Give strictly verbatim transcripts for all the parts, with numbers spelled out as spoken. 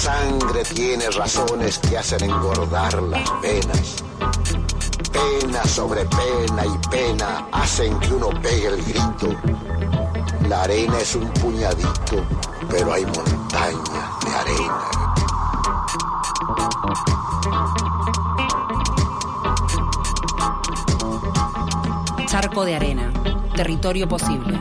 sangre tiene razones que hacen engordar las venas. Pena sobre pena y pena hacen que uno pegue el grito. La arena es un puñadito, pero hay montañas de arena. Charco de arena, territorio posible.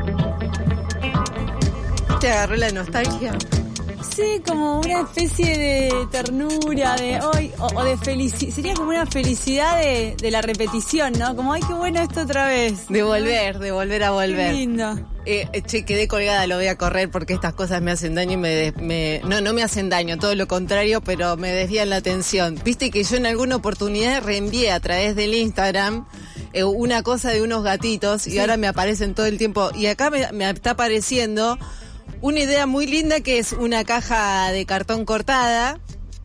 ¿Te agarró la nostalgia? Sí, como una especie de ternura, de hoy, o, o de felicidad. Sería como una felicidad de, de la repetición, ¿no? Como, ay, qué bueno esto otra vez. De volver, de volver a volver. Qué lindo. Eh, che, quedé colgada, lo voy a correr porque estas cosas me hacen daño y me, me... No, no me hacen daño, todo lo contrario, pero me desvían la atención. Viste que yo en alguna oportunidad reenvié a través del Instagram eh, una cosa de unos gatitos y sí. Ahora me aparecen todo el tiempo. Y acá me, me está apareciendo una idea muy linda que es una caja de cartón cortada,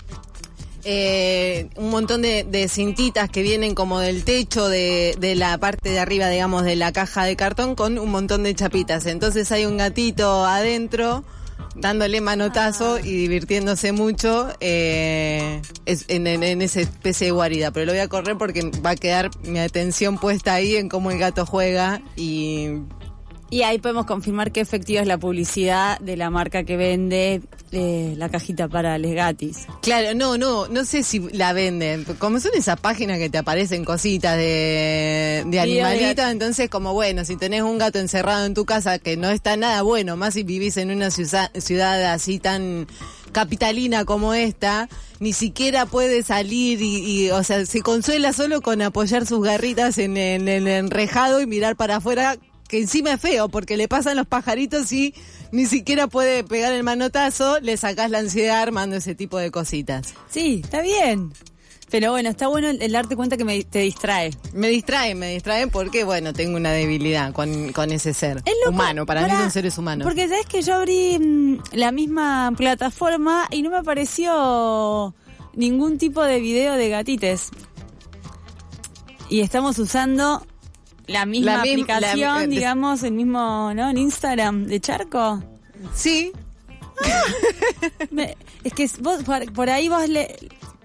eh, un montón de, de cintitas que vienen como del techo de, de la parte de arriba, digamos, de la caja de cartón con un montón de chapitas. Entonces hay un gatito adentro dándole manotazo ah. y divirtiéndose mucho eh, es, en, en, en esa especie de guarida. Pero lo voy a correr porque va a quedar mi atención puesta ahí en cómo el gato juega y... Y ahí podemos confirmar que efectiva es la publicidad de la marca que vende eh, la cajita para les gatis. Claro, no, no, no sé si la venden. Como son esas páginas que te aparecen cositas de, de animalitos, entonces como bueno, si tenés un gato encerrado en tu casa que no está nada bueno, más si vivís en una ciudad, ciudad así tan capitalina como esta, ni siquiera puede salir y, y, o sea, se consuela solo con apoyar sus garritas en, en, en el enrejado y mirar para afuera, que encima es feo, porque le pasan los pajaritos y ni siquiera puede pegar el manotazo, le sacás la ansiedad armando ese tipo de cositas. Sí, está bien. Pero bueno, está bueno el, el darte cuenta que me, te distrae. Me distrae, me distrae porque, bueno, tengo una debilidad con, con ese ser es loco, humano. Para, para mí son seres humanos. Porque sabes que yo abrí mmm, la misma plataforma y no me apareció ningún tipo de video de gatites. Y estamos usando... La misma la aplicación, la, digamos, el mismo, ¿no? En Instagram de Charco. Sí. Ah, me, es que vos por, por ahí vos le...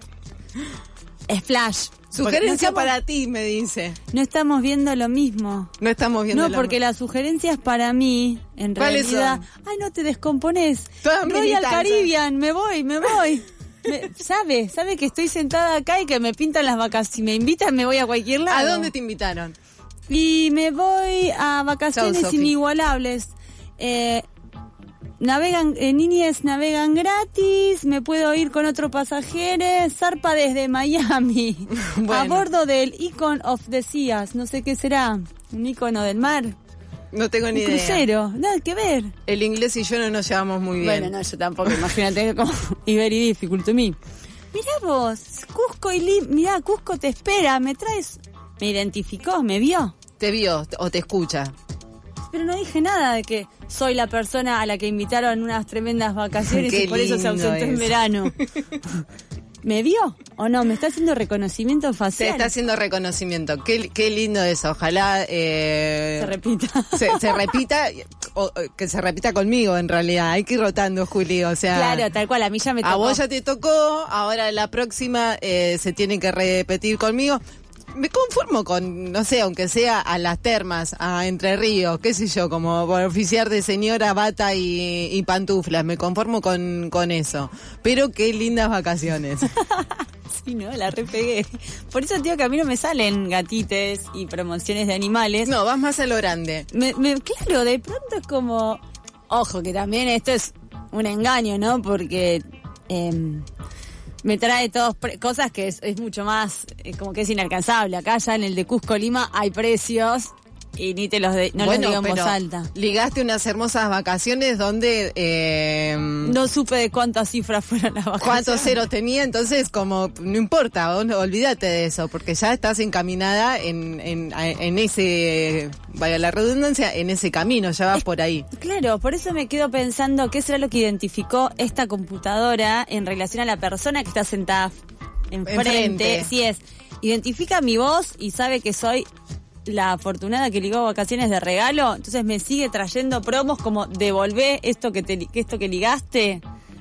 Es flash. Sugerencia no estamos, para ti, me dice. No estamos viendo lo mismo. No estamos viendo No, lo porque mismo. Las sugerencias para mí, en realidad... Son? Ay, no te descomponés. Voy al Caribbean, me voy, me voy. Me, sabe, sabe que estoy sentada acá y que me pintan las vacaciones. Si me invitan, me voy a cualquier lado. ¿A dónde te invitaron? Y me voy a vacaciones Chau, inigualables. Eh, navegan, eh, niñes navegan gratis, me puedo ir con otros pasajeros, zarpa desde Miami, bueno. A bordo del Icon of the Seas, no sé qué será, un icono del mar. No tengo ni un idea. Crucero, nada que ver. El inglés y yo no nos llevamos muy bien. Bueno, no, yo tampoco, imagínate como very difficult to me. Mirá vos, Cusco y Lima, mirá, Cusco te espera, me traes... Me identificó, me vio. Te vio o te escucha. Pero no dije nada de que soy la persona a la que invitaron unas tremendas vacaciones Qué y por eso se ausentó es. en verano. ¿Me vio o no? ¿Me está haciendo reconocimiento facial? Se está haciendo reconocimiento. Qué, qué lindo eso. Ojalá... Eh, se repita. Se, se repita, o, que se repita conmigo en realidad. Hay que ir rotando, Juli. O sea, claro, tal cual. A mí ya me tocó. A vos ya te tocó. Ahora la próxima eh, se tiene que repetir conmigo. Me conformo con, no sé, aunque sea a las termas, a Entre Ríos, qué sé yo, como por oficiar de señora, bata y, y pantuflas. Me conformo con, con eso. Pero qué lindas vacaciones. Sí, ¿no? La repegué. Por eso, tío, que a mí no me salen gatites y promociones de animales. No, vas más a lo grande. Me, me, claro, de pronto es como... Ojo, que también esto es un engaño, ¿no? Porque... Eh, me trae todas pre- cosas que es, es mucho más, eh, como que es inalcanzable. Acá ya en el de Cusco Lima hay precios y ni te los de, no bueno, los digo en pero voz alta. Ligaste unas hermosas vacaciones donde... Eh, no supe de cuántas cifras fueron las vacaciones. Cuántos ceros tenía, entonces como no importa, vos no, olvídate de eso, porque ya estás encaminada en, en, en ese, vaya la redundancia, en ese camino, ya vas es, por ahí. Claro, por eso me quedo pensando qué será lo que identificó esta computadora en relación a la persona que está sentada enfrente. enfrente. Si es, identifica mi voz y sabe que soy la afortunada que ligó vacaciones de regalo, entonces me sigue trayendo promos como devolvé esto que te esto que ligaste,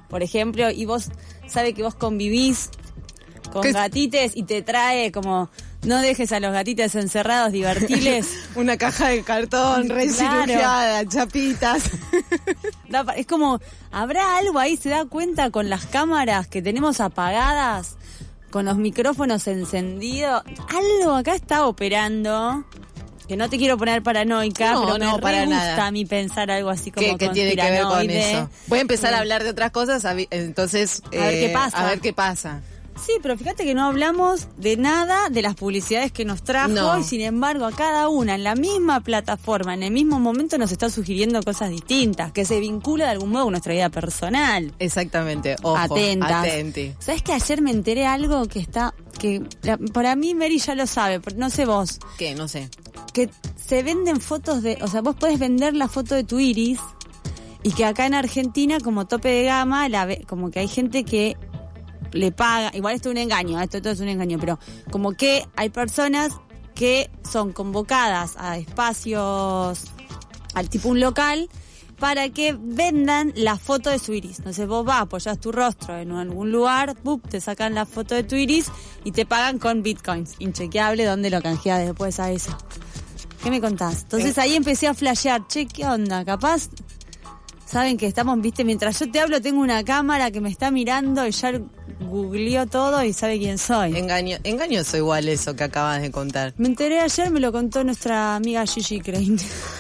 por ejemplo, y vos sabe que vos convivís con ¿Qué? gatites y te trae como... No dejes a los gatitos encerrados, divertiles. Una caja de cartón, re Claro. cirugiada, chapitas. Es como, ¿habrá algo ahí? ¿Se da cuenta con las cámaras que tenemos apagadas? Con los micrófonos encendidos. Algo acá está operando. Que no te quiero poner paranoica, No, pero no, me para re gusta nada. a mí pensar algo así como ¿Qué, qué tiene que ver con conspiranoide. eso? Voy a empezar a Sí. hablar de otras cosas, a vi- entonces... A ver qué pasa. A ver qué pasa. Sí, pero fíjate que no hablamos de nada de las publicidades que nos trajo No. y sin embargo a cada una en la misma plataforma, en el mismo momento nos está sugiriendo cosas distintas, que se vincula de algún modo con nuestra vida personal. Exactamente, ojo, Atentas. atenti. ¿Sabes que ayer me enteré algo que está, que la- para mí Mary ya lo sabe, pero no sé vos, ¿Qué? No sé. que se venden fotos de, o sea, vos podés vender la foto de tu iris y que acá en Argentina como tope de gama, la ve- como que hay gente que le paga, igual esto es un engaño, esto todo es un engaño, pero como que hay personas que son convocadas a espacios, al tipo un local, para que vendan la foto de su iris. Entonces vos vas, apoyás tu rostro en algún lugar, ¡pup! Te sacan la foto de tu iris y te pagan con bitcoins. Inchequeable dónde lo canjeás después a eso. ¿Qué me contás? Entonces ahí empecé a flashear, che, ¿qué onda? Capaz... Saben que estamos, viste, mientras yo te hablo tengo una cámara que me está mirando y ya googleó todo y sabe quién soy. Engaño, engañoso igual eso que acabas de contar. Me enteré ayer, me lo contó nuestra amiga Gigi Crane.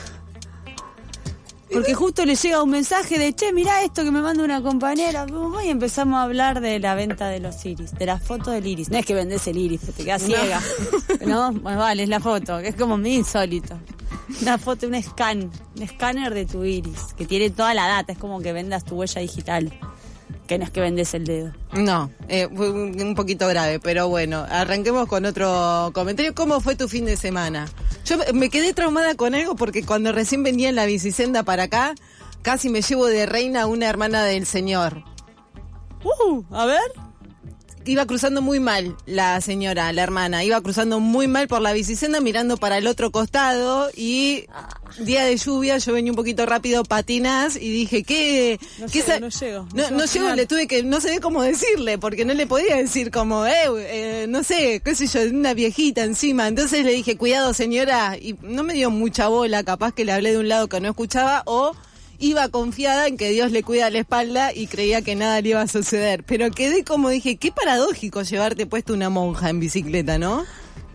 Porque justo le llega un mensaje de, che, mirá esto que me manda una compañera. Y empezamos a hablar de la venta de los iris, de la foto del iris. No es que vendés el iris, te quedas ciega. No, pues vale, es la foto, que es como muy insólito. Una foto, un scan, un escáner de tu iris, que tiene toda la data, es como que vendas tu huella digital, que no es que vendes el dedo. No, eh, fue un un poquito grave, pero bueno, arranquemos con otro comentario. ¿Cómo fue tu fin de semana? Yo me quedé traumada con algo porque cuando recién venía en la bicisenda para acá, casi me llevo de reina a una hermana del señor. Uh, a ver. Iba cruzando muy mal la señora, la hermana, iba cruzando muy mal por la bicisenda mirando para el otro costado y día de lluvia, yo venía un poquito rápido, patinás y dije, ¿qué? No ¿qué llego, sa- no llego, no No, llego no a llego, frenar. le tuve que, no sabía cómo decirle, porque no le podía decir como, eh, eh, no sé, qué sé yo, una viejita encima. Entonces le dije, cuidado señora, y no me dio mucha bola, capaz que le hablé de un lado que no escuchaba o... Iba confiada en que Dios le cuida la espalda y creía que nada le iba a suceder. Pero quedé como dije, qué paradójico llevarte puesto una monja en bicicleta, ¿no?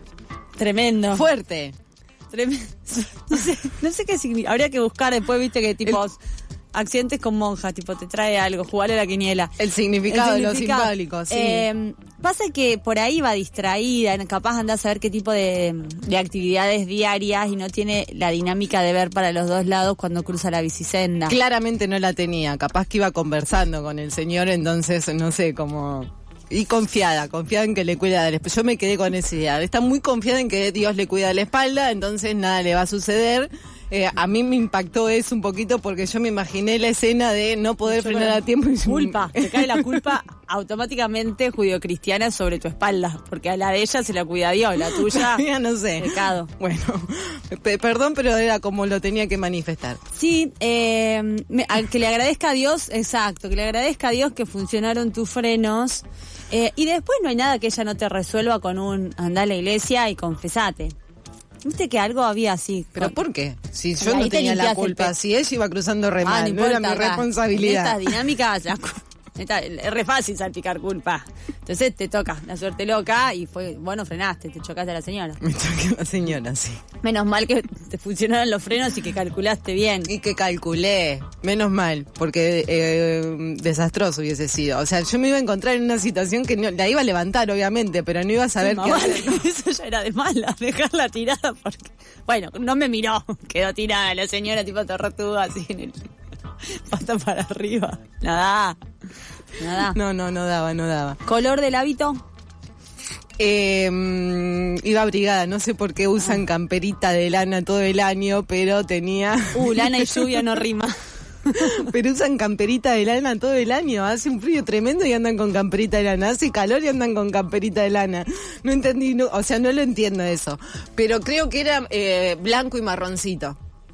Tremendo. Fuerte. Tremendo. No sé, no sé qué significa. Habría que buscar después, viste, que tipo... Accidentes con monjas, tipo, te trae algo, jugarle a la quiniela. El significado, El de lo significado. simbólico, sí. Eh, pasa que por ahí va distraída, capaz andás a saber qué tipo de, de actividades diarias y no tiene la dinámica de ver para los dos lados cuando cruza la bicisenda. Claramente no la tenía, capaz que iba conversando con el señor, entonces, no sé, como... Y confiada, confiada en que le cuida de la espalda. Yo me quedé con esa idea. Está muy confiada en que Dios le cuida de la espalda, entonces nada le va a suceder. Eh, a mí me impactó eso un poquito porque yo me imaginé la escena de no poder Yo frenar con- a tiempo y Culpa, te cae la culpa automáticamente judio-cristiana sobre tu espalda, porque a la de ella se la cuida Dios, la tuya, Ya no sé. pecado. Bueno, pe- perdón, pero era como lo tenía que manifestar. Sí, eh, me- a- que le agradezca a Dios, exacto, que le agradezca a Dios que funcionaron tus frenos. Eh, y después no hay nada que ella no te resuelva con un andá a la iglesia y confesate. Viste que algo había así. ¿Pero con- por qué? Si Y yo ahí no te tenía la limpias el culpa, pe- si ella iba cruzando re Ah, mal, no, era mi importa, acá. responsabilidad. En estas dinámicas, la cu- esta- es re fácil salpicar culpa. Entonces te toca la suerte loca y fue, bueno, frenaste, te chocaste a la señora. Me choqué la señora, sí. Menos mal que te funcionaron los frenos y que calculaste bien. Y que calculé, menos mal, porque eh, desastroso hubiese sido. O sea, yo me iba a encontrar en una situación que no, la iba a levantar, obviamente, pero no iba a saber Más qué vale, hacer. eso ya era de mala, dejarla tirada porque... Bueno, no me miró, quedó tirada la señora tipo tortuga así en el... Pata para arriba. Nada, nada. No, no, no daba, no daba. ¿Color del hábito? Eh, mm, iba abrigada, no sé por qué usan camperita de lana todo el año, pero tenía... Uh, lana y lluvia no rima. Pero usan camperita de lana todo el año. Hace un frío tremendo y andan con camperita de lana. Hace calor y andan con camperita de lana. No entendí, no, o sea, no lo entiendo eso. Pero creo que era eh, blanco y marroncito.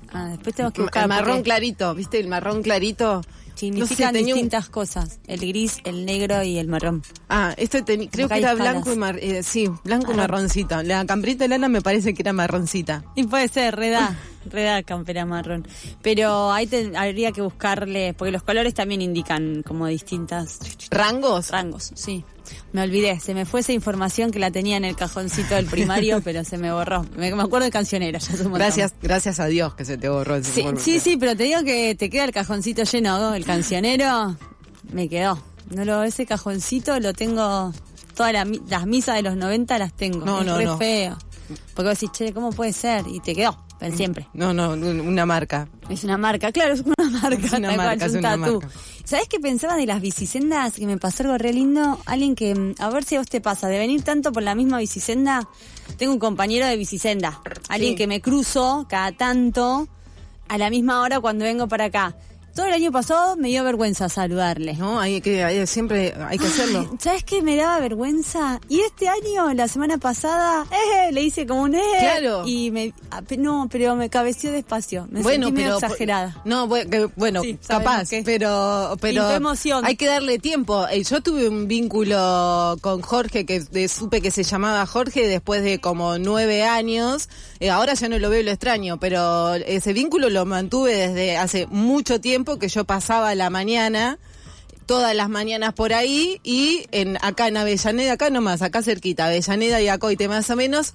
Ah, después tenemos que buscar. El marrón porque... clarito, ¿viste? El marrón clarito. Significan no sé, distintas un... cosas. El gris, el negro y el marrón. Ah, este ten... creo que era escalas. blanco y mar... eh, sí, blanco marrón. y marroncito. La camperita de lana me parece que era marroncita. Y puede ser, reda, reda campera marrón. Pero ahí te... habría que buscarle, porque los colores también indican como distintas... ¿Rangos? Rangos, sí. Me olvidé, se me fue esa información que la tenía en el cajoncito del primario, pero se me borró. Me, me acuerdo de cancionera, ya se Gracias, gracias a Dios que se te borró. Sí, sí, sí, pero te digo que te queda el cajoncito lleno, ¿no? El cancionero me quedó. No lo, ese cajoncito lo tengo, todas la, las misas de los noventa las tengo. No, es no, re no. feo. Porque vos decís, che, ¿cómo puede ser? Y te quedó, para siempre. No, no, una marca. Es una marca, claro, es una marca. Es una marca, cual, es un una tatú. marca. ¿Sabés qué pensaba de las bicisendas? Que me pasó algo re lindo. Alguien que, a ver si a vos te pasa, de venir tanto por la misma bicisenda. Tengo un compañero de bicisenda. Alguien Sí. que me cruzo cada tanto a la misma hora cuando vengo para acá. Todo el año pasado me dio vergüenza saludarle. No, hay que, hay, siempre hay que Ay, hacerlo. ¿sabes qué me daba vergüenza? Y este año, la semana pasada, eh, le hice como un eh. Claro. Y me, no, pero me cabeció despacio. Me bueno, sentí medio pero exagerada. No, bueno, bueno Sí, capaz, qué. pero pero Pintó emoción. hay que darle tiempo. Eh, Yo tuve un vínculo con Jorge que de, supe que se llamaba Jorge después de como nueve años. Eh, ahora ya no lo veo, lo extraño, pero ese vínculo lo mantuve desde hace mucho tiempo, que yo pasaba la mañana, todas las mañanas por ahí, y en acá en Avellaneda, acá nomás, acá cerquita, Avellaneda y Acoite más o menos,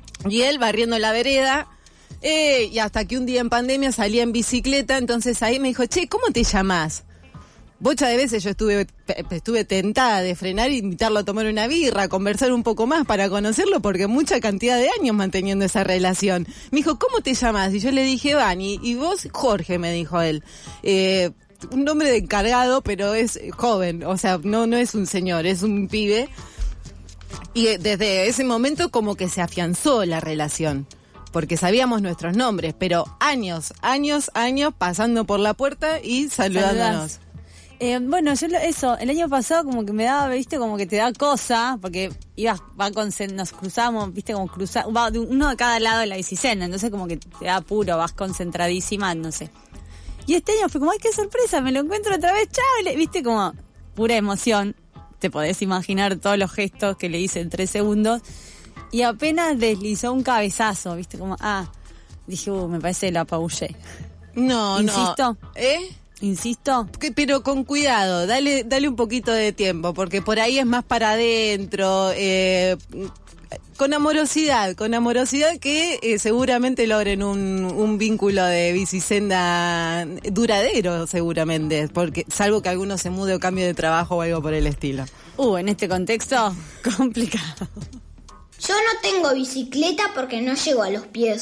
y él barriendo la vereda, eh, y hasta que un día en pandemia salía en bicicleta, entonces ahí me dijo, che, ¿cómo te llamás? Bocha de veces yo estuve estuve tentada de frenar e invitarlo a tomar una birra, a conversar un poco más para conocerlo, porque mucha cantidad de años manteniendo esa relación. Me dijo, ¿cómo te llamas? Y yo le dije, Vani. Y vos, Jorge, me dijo él. Eh, un nombre de encargado, pero es joven. O sea, no, no es un señor, es un pibe. Y desde ese momento como que se afianzó la relación. Porque sabíamos nuestros nombres, pero años, años, años pasando por la puerta y saludándonos. Saludás. Eh, bueno, yo lo, eso, el año pasado como que me daba, viste, como que te da cosa, porque ibas, va con, nos cruzamos, viste, como cruzar, va de uno de cada lado de la bicisenda, entonces como que te da apuro, vas concentradísima, no sé. Y este año fue como, ay, qué sorpresa, me lo encuentro otra vez, chao, viste, como pura emoción, te podés imaginar todos los gestos que le hice en tres segundos, y apenas deslizó un cabezazo, viste, como, ah, dije, uh, me parece que lo apabullé. No, ¿Insisto? no. ¿Eh? ¿Insisto? Que, pero con cuidado, dale dale un poquito de tiempo, porque por ahí es más para adentro, eh, con amorosidad, con amorosidad que eh, seguramente logren un, un vínculo de bicisenda duradero, seguramente, porque salvo que alguno se mude o cambie de trabajo o algo por el estilo. Uh, en este contexto, complicado. Yo no tengo bicicleta porque no llego a los pies.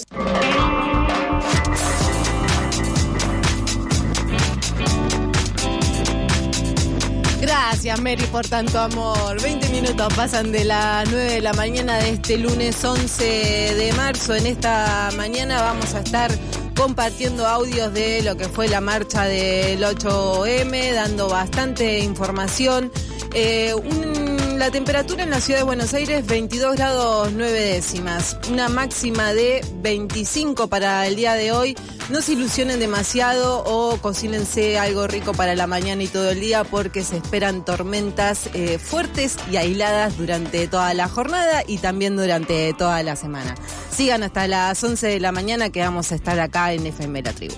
Gracias, Mary, por tanto amor. veinte minutos pasan de las nueve de la mañana de este lunes once de marzo. En esta mañana vamos a estar compartiendo audios de lo que fue la marcha del ocho eme, dando bastante información. Eh, un, la temperatura en la ciudad de Buenos Aires, veintidós grados nueve décimas. Una máxima de veinticinco para el día de hoy. No se ilusionen demasiado o cocínense algo rico para la mañana y todo el día, porque se esperan tormentas eh, fuertes y aisladas durante toda la jornada y también durante toda la semana. Sigan hasta las once de la mañana, que vamos a estar acá en F M La Tribu.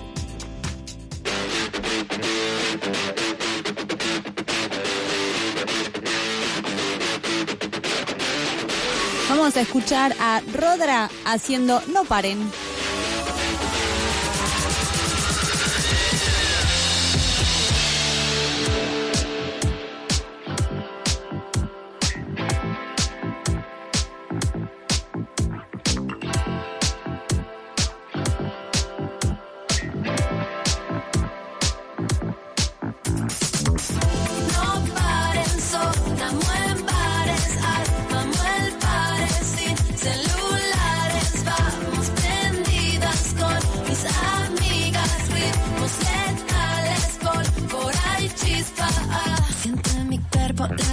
Vamos a escuchar a Rodra haciendo No Paren. La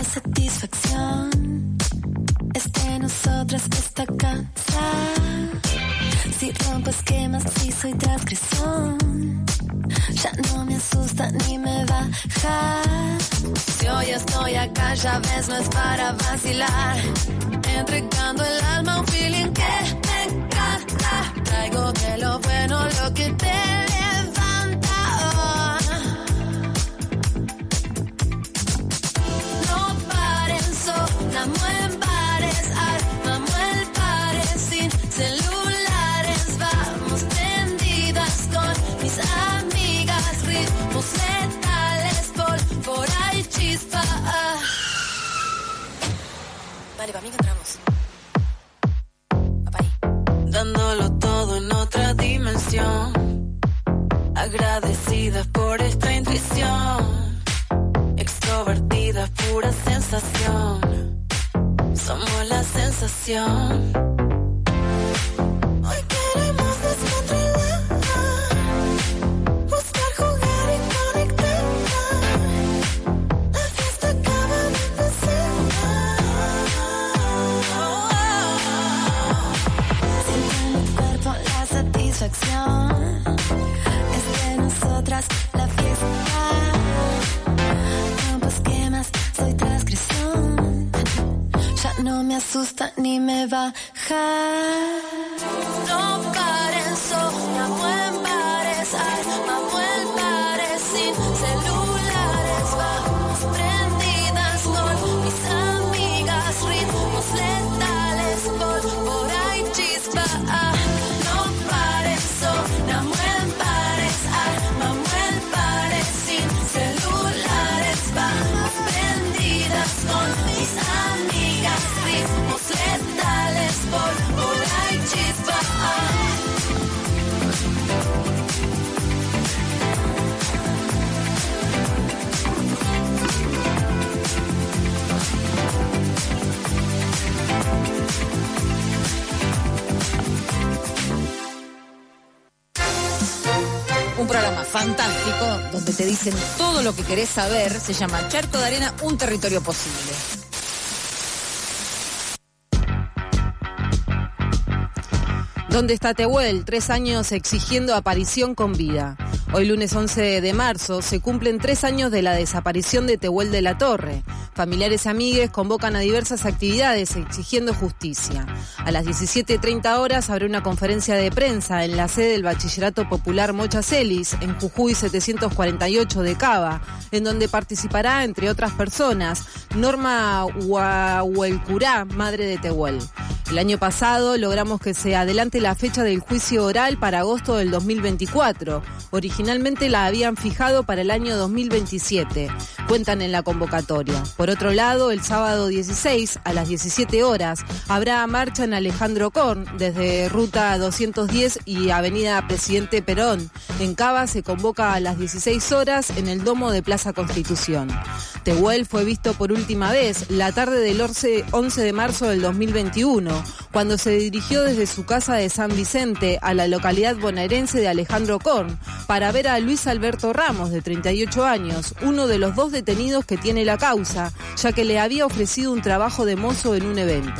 satisfacción es de nosotras esta casa. Si rompe pues qué más si soy transgresión. Ya no me asusta ni me baja. Si hoy estoy acá, ya ves, no es para vacilar. Entregando el alma a un feeling que me encanta. Traigo de lo bueno lo que te levanta. Oh. No paren, sonamos en bares, armamos el pare sin celulares. Vamos prendidas con mis amigas, ritmos letales, pólvora y chispa. Vale, para mí que entramos. Papá. Dándolo todo en otra dimensión. Agradecidas por esta intuición. Extrovertidas, pura sensación. Somos la sensación. Hoy queremos descontrolar. Buscar, jugar y conectar. La fiesta acaba de empezar. Siento en mi cuerpo la satisfacción. Es de nosotras la fiesta. No, pues qué más, soy transgresión. Ya no me asusta ni me baja. No paren, sonamos en bares, armamos el pare sin celulares. Vamos prendidas con mis amigas, ritmos letales, pólvora y chispa. No paren, sonamos en bares, armamos el pare sin celulares. Vamos prendidas con mis amigas, ritmos letales, pólvora y chispa. Un programa fantástico donde te dicen todo lo que querés saber. Se llama Charco de Arena, un territorio posible. ¿Dónde está Tehuel? Tres años exigiendo aparición con vida. Hoy lunes once de marzo se cumplen tres años de la desaparición de Tehuel de la Torre. Familiares y amigues convocan a diversas actividades exigiendo justicia. A las diecisiete treinta horas habrá una conferencia de prensa en la sede del Bachillerato Popular Mocha Celis, en Jujuy setecientos cuarenta y ocho de Cava, en donde participará, entre otras personas, Norma Huahuelcurá, madre de Tehuel. El año pasado logramos que se adelante la fecha del juicio oral para agosto del dos mil veinticuatro. Originalmente la habían fijado para el año dos mil veintisiete. Cuentan en la convocatoria. Por otro lado, el sábado dieciséis a las diecisiete horas habrá marcha en Alejandro Korn desde Ruta doscientos diez y Avenida Presidente Perón. En Cava se convoca a las dieciséis horas en el Domo de Plaza Constitución. Tehuel fue visto por última vez la tarde del once de marzo del dos mil veintiuno, cuando se dirigió desde su casa de San Vicente a la localidad bonaerense de Alejandro Korn para ver a Luis Alberto Ramos, de treinta y ocho años, uno de los dos detenidos que tiene la causa, ya que le había ofrecido un trabajo de mozo en un evento.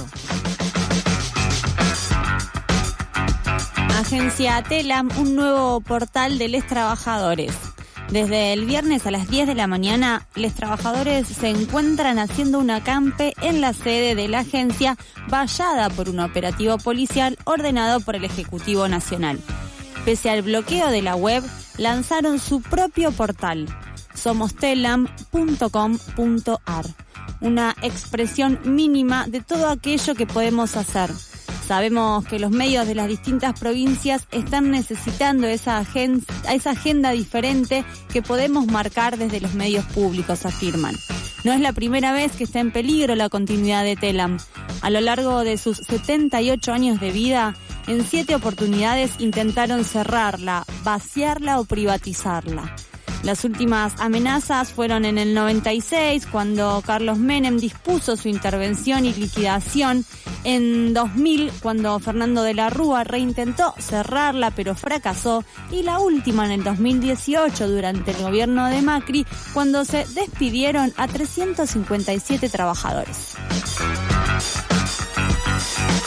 Agencia Telam, un nuevo portal de les trabajadores. Desde el viernes a las diez de la mañana, los trabajadores se encuentran haciendo un acampe en la sede de la agencia, vallada por un operativo policial ordenado por el Ejecutivo Nacional. Pese al bloqueo de la web, lanzaron su propio portal, somos telam punto com punto ar, una expresión mínima de todo aquello que podemos hacer. Sabemos que los medios de las distintas provincias están necesitando esa agenda, esa agenda diferente que podemos marcar desde los medios públicos, afirman. No es la primera vez que está en peligro la continuidad de Telam. A lo largo de sus setenta y ocho años de vida, en siete oportunidades intentaron cerrarla, vaciarla o privatizarla. Las últimas amenazas fueron en el noventa y seis, cuando Carlos Menem dispuso su intervención y liquidación. En dos mil, cuando Fernando de la Rúa reintentó cerrarla, pero fracasó. Y la última en el dos mil dieciocho, durante el gobierno de Macri, cuando se despidieron a trescientos cincuenta y siete trabajadores.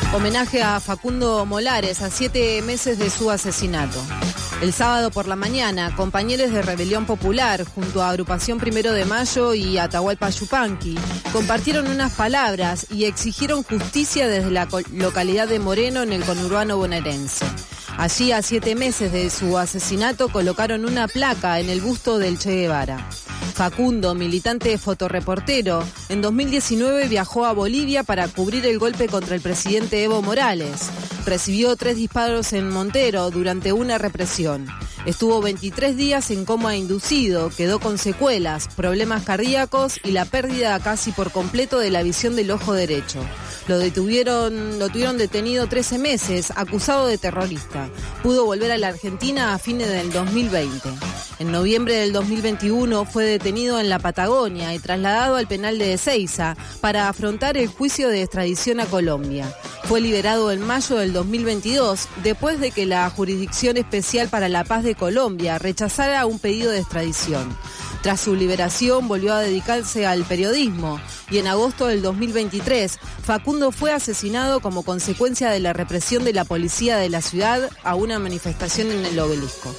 Homenaje a Facundo Molares a siete meses de su asesinato. El sábado por la mañana, compañeros de Rebelión Popular, junto a Agrupación Primero de Mayo y Atahualpa Yupanqui, compartieron unas palabras y exigieron justicia desde la localidad de Moreno, en el conurbano bonaerense. Allí, a siete meses de su asesinato, colocaron una placa en el busto del Che Guevara. Facundo, militante fotorreportero, en dos mil diecinueve viajó a Bolivia para cubrir el golpe contra el presidente Evo Morales. Recibió tres disparos en Montero durante una represión. Estuvo veintitrés días en coma inducido, quedó con secuelas, problemas cardíacos y la pérdida casi por completo de la visión del ojo derecho. Lo detuvieron, lo tuvieron detenido trece meses, acusado de terrorista. Pudo volver a la Argentina a fines del dos mil veinte. En noviembre del dos mil veintiuno fue detenido en la Patagonia y trasladado al penal de Ezeiza para afrontar el juicio de extradición a Colombia. Fue liberado en mayo del dos mil veintidós, después de que la Jurisdicción Especial para la Paz de Colombia rechazara un pedido de extradición. Tras su liberación volvió a dedicarse al periodismo y en agosto del dos mil veintitrés Facundo fue asesinado como consecuencia de la represión de la policía de la ciudad a una manifestación en el Obelisco.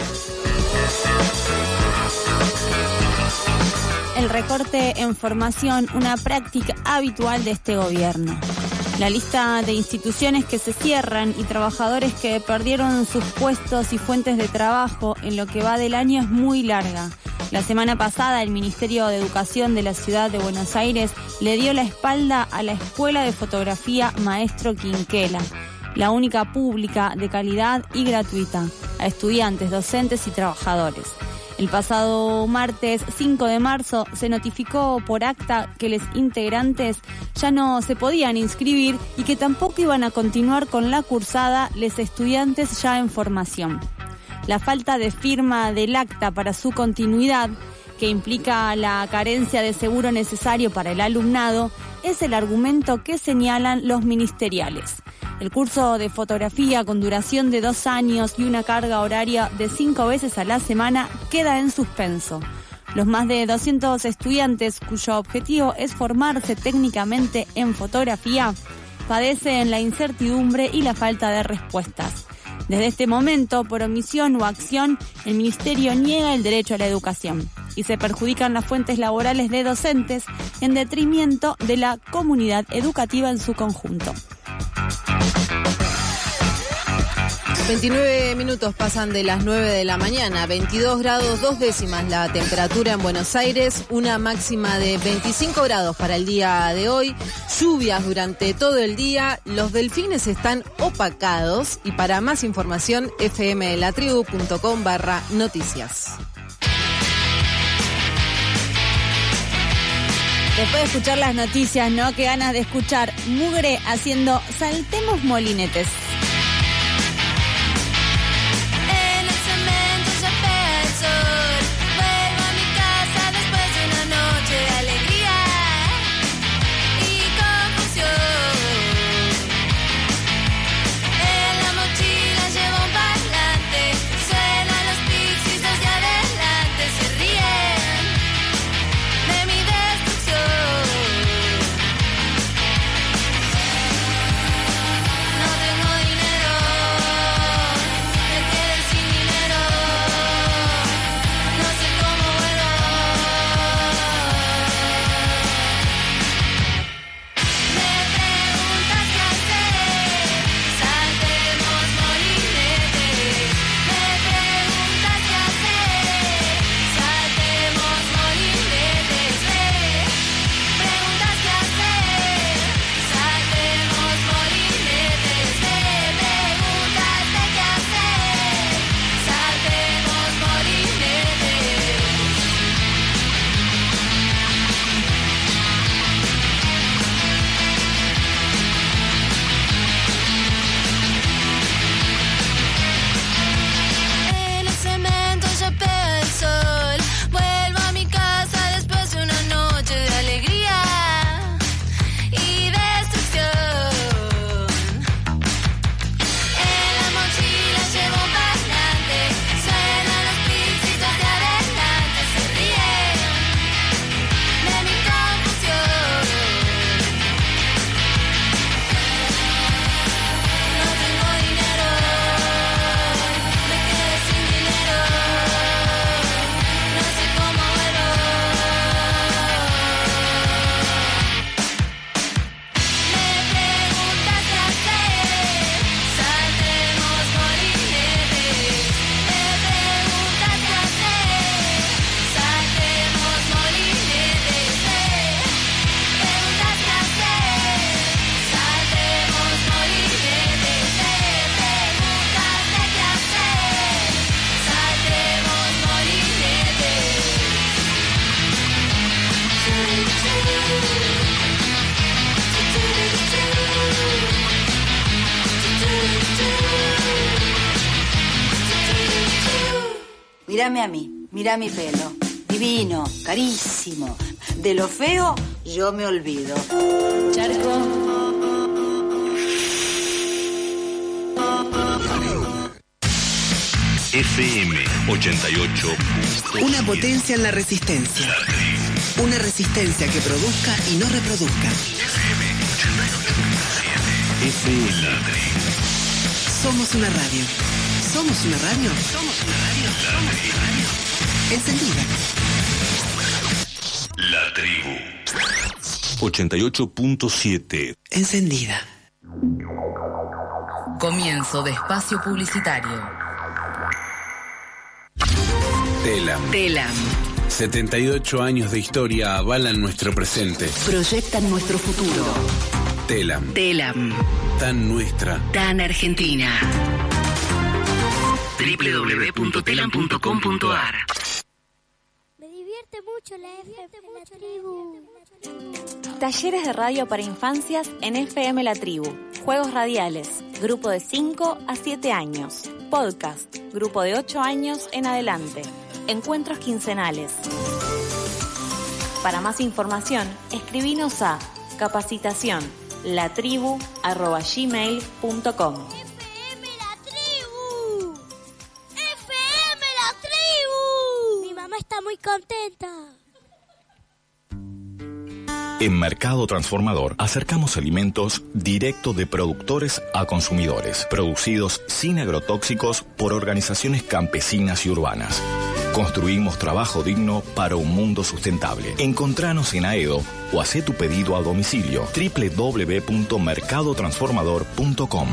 El recorte en formación, una práctica habitual de este gobierno. La lista de instituciones que se cierran y trabajadores que perdieron sus puestos y fuentes de trabajo en lo que va del año es muy larga. La semana pasada el Ministerio de Educación de la Ciudad de Buenos Aires le dio la espalda a la Escuela de Fotografía Maestro Quinquela, la única pública de calidad y gratuita, a estudiantes, docentes y trabajadores. El pasado martes cinco de marzo se notificó por acta que los integrantes ya no se podían inscribir y que tampoco iban a continuar con la cursada los estudiantes ya en formación. La falta de firma del acta para su continuidad, que implica la carencia de seguro necesario para el alumnado, es el argumento que señalan los ministeriales. El curso de fotografía con duración de dos años y una carga horaria de cinco veces a la semana queda en suspenso. Los más de doscientos estudiantes cuyo objetivo es formarse técnicamente en fotografía padecen la incertidumbre y la falta de respuestas. Desde este momento, por omisión o acción, el Ministerio niega el derecho a la educación y se perjudican las fuentes laborales de docentes en detrimento de la comunidad educativa en su conjunto. veintinueve minutos pasan de las nueve de la mañana, veintidós grados dos décimas la temperatura en Buenos Aires, una máxima de veinticinco grados para el día de hoy, lluvias durante todo el día, los delfines están opacados y para más información fmlatribu.com barra noticias. Después de escuchar las noticias, ¿no? Qué ganas de escuchar Mugre haciendo Saltemos Molinetes. No tengo Mírame a mí, mira mi pelo. Divino, carísimo. De lo feo, yo me olvido. Charco. F M ochenta y ocho. Una potencia en la resistencia. Una resistencia que produzca y no reproduzca. F M ochenta y ocho punto siete. F M La Tribu. Somos una radio. Somos una radio. Somos una radio. Somos una radio. Encendida. La Tribu. ochenta y ocho punto siete. Encendida. Comienzo de espacio publicitario. Telam. Telam. setenta y ocho años de historia avalan nuestro presente. Proyectan nuestro futuro. Telam. Telam. Tan nuestra. Tan argentina. doble u doble u doble u punto telam punto com punto a r. Me divierte mucho la F M La Tribu. Talleres de radio para infancias en F M La Tribu. Juegos radiales. Grupo de cinco a siete años. Podcast. Grupo de ocho años en adelante. Encuentros quincenales. Para más información, escribinos a capacitación latribu arroba gmail punto com. F M La Tribu. F M La Tribu. Mi mamá está muy contenta. En Mercado Transformador acercamos alimentos directo de productores a consumidores, producidos sin agrotóxicos por organizaciones campesinas y urbanas. Construimos trabajo digno para un mundo sustentable. Encontranos en Aedo o hacé tu pedido a domicilio doble u doble u doble u punto mercado transformador punto com.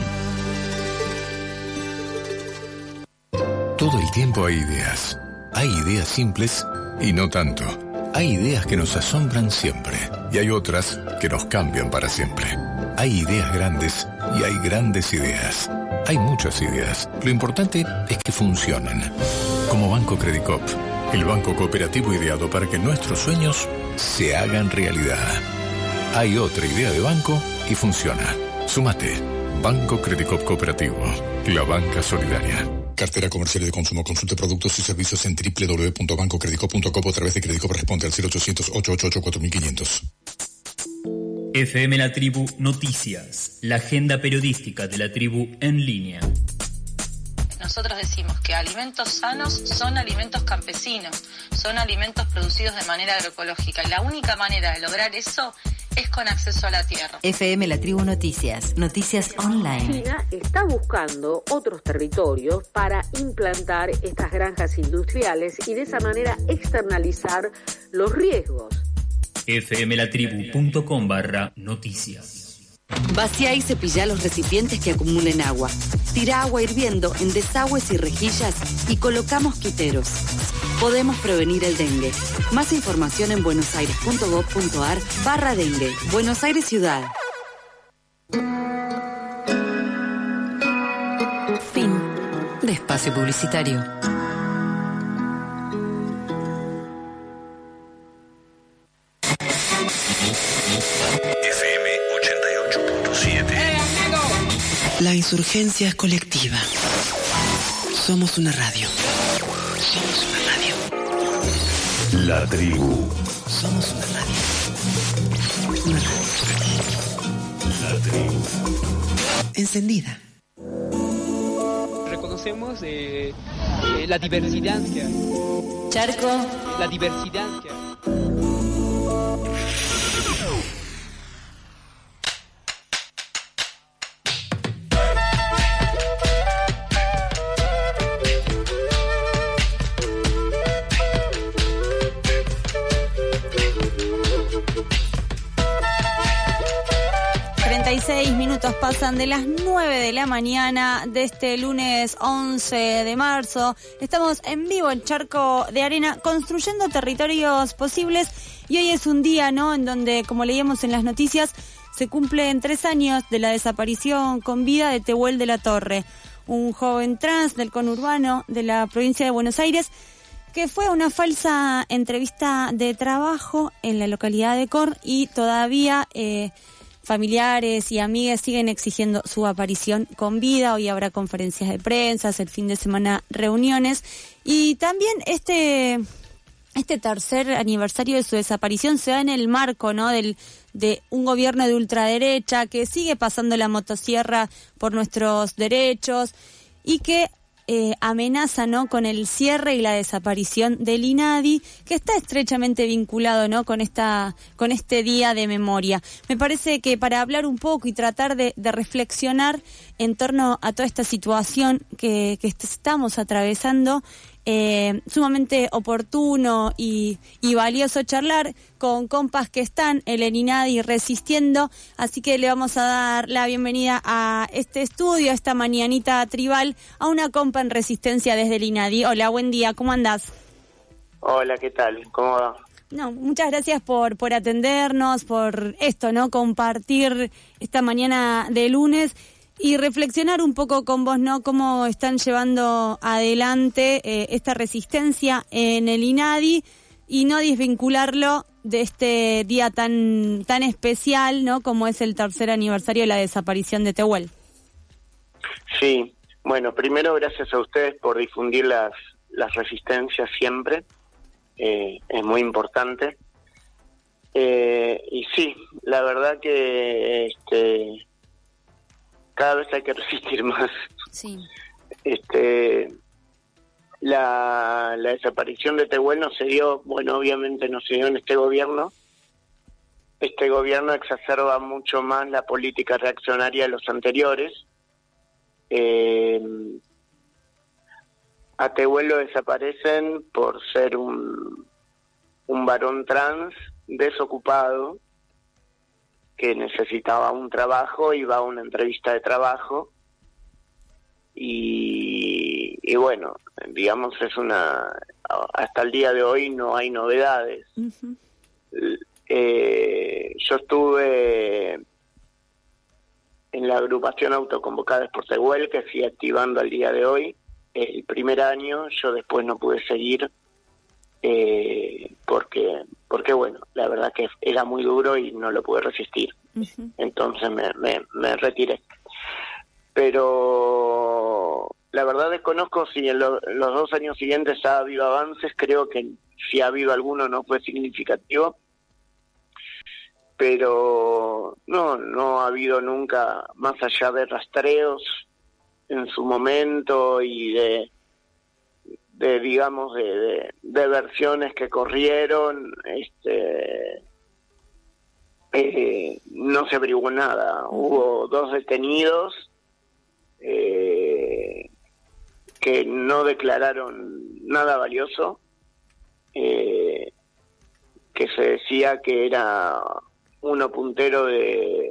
Todo el tiempo hay ideas. Hay ideas simples y no tanto. Hay ideas que nos asombran siempre y hay otras que nos cambian para siempre. Hay ideas grandes y hay grandes ideas. Hay muchas ideas. Lo importante es que funcionen. Como Banco Credicop, el banco cooperativo ideado para que nuestros sueños se hagan realidad. Hay otra idea de banco y funciona. Súmate. Banco Credicop Cooperativo. La banca solidaria. Cartera comercial y de consumo. Consulte productos y servicios en doble u doble u doble u punto banco credicop punto com o a través de Credicop. Responde al cero ochocientos, ochocientos ochenta y ocho, cuatro mil quinientos. F M La Tribu Noticias, la agenda periodística de la tribu en línea. Nosotros decimos que alimentos sanos son alimentos campesinos, son alimentos producidos de manera agroecológica y la única manera de lograr eso es con acceso a la tierra. F M La Tribu Noticias, noticias online. China está buscando otros territorios para implantar estas granjas industriales y de esa manera externalizar los riesgos. fmlatribu punto com barra noticias. Vacía y cepilla los recipientes que acumulen agua. Tira agua hirviendo en desagües y rejillas y coloca mosquiteros. Podemos prevenir el dengue. Más información en buenosaires punto gov punto ar barra dengue. Buenos Aires Ciudad. Fin de espacio publicitario. F M ochenta y ocho punto siete. La insurgencia es colectiva. Somos una radio. Somos una radio. La Tribu. Somos una radio. Una radio. La Tribu. Encendida. Reconocemos eh, eh, la diversidad. Charco. La diversidad. treinta y seis minutos pasan de las nueve de la mañana de este lunes once de marzo. Estamos en vivo en Charco de Arena construyendo territorios posibles y hoy es un día, ¿no?, en donde, como leíamos en las noticias, se cumplen tres años de la desaparición con vida de Tehuel de la Torre, un joven trans del conurbano de la provincia de Buenos Aires que fue a una falsa entrevista de trabajo en la localidad de Cor y todavía eh, familiares y amigas siguen exigiendo su aparición con vida. Hoy habrá conferencias de prensa, el fin de semana reuniones. Y también este... Este tercer aniversario de su desaparición se da en el marco, ¿no?, del de un gobierno de ultraderecha que sigue pasando la motosierra por nuestros derechos y que eh, amenaza, ¿no?, con el cierre y la desaparición del INADI, que está estrechamente vinculado, ¿no?, con esta con este día de memoria. Me parece que para hablar un poco y tratar de, de reflexionar en torno a toda esta situación que, que estamos atravesando, Eh, sumamente oportuno y, y valioso charlar con compas que están en el INADI resistiendo, así que le vamos a dar la bienvenida a este estudio, a esta mañanita tribal, a una compa en resistencia desde el INADI. Hola, buen día, ¿cómo andás? Hola, ¿qué tal? ¿Cómo va? No, muchas gracias por, por atendernos, por esto, ¿no?, compartir esta mañana de lunes. Y reflexionar un poco con vos, ¿no?, cómo están llevando adelante eh, esta resistencia en el INADI y no desvincularlo de este día tan tan especial, ¿no?, como es el tercer aniversario de la desaparición de Tehuel. Sí, bueno, primero gracias a ustedes por difundir las, las resistencias siempre, eh, es muy importante. Eh, y sí, la verdad que... este cada vez hay que resistir más. Sí. Este, la, la desaparición de Tehuel no se dio, bueno, obviamente no se dio en este gobierno. Este gobierno exacerba mucho más la política reaccionaria de los anteriores. Eh, a Tehuel lo desaparecen por ser un, un varón trans desocupado, que necesitaba un trabajo, iba a una entrevista de trabajo y, y bueno, digamos, es una, hasta el día de hoy no hay novedades. Uh-huh. Eh, yo estuve en la agrupación Autoconvocadas por Tehuel, que sigue activando al día de hoy, el primer año. Yo después no pude seguir eh, porque porque bueno, la verdad que era muy duro y no lo pude resistir. Uh-huh. Entonces me, me, me retiré. Pero la verdad desconozco si en, lo, en los dos años siguientes ha habido avances. Creo que si ha habido alguno no fue significativo, pero no, no ha habido nunca, más allá de rastreos en su momento y de de digamos de, de, de versiones que corrieron, este eh, no se averiguó nada. Hubo dos detenidos eh, que no declararon nada valioso, eh, que se decía que era uno puntero de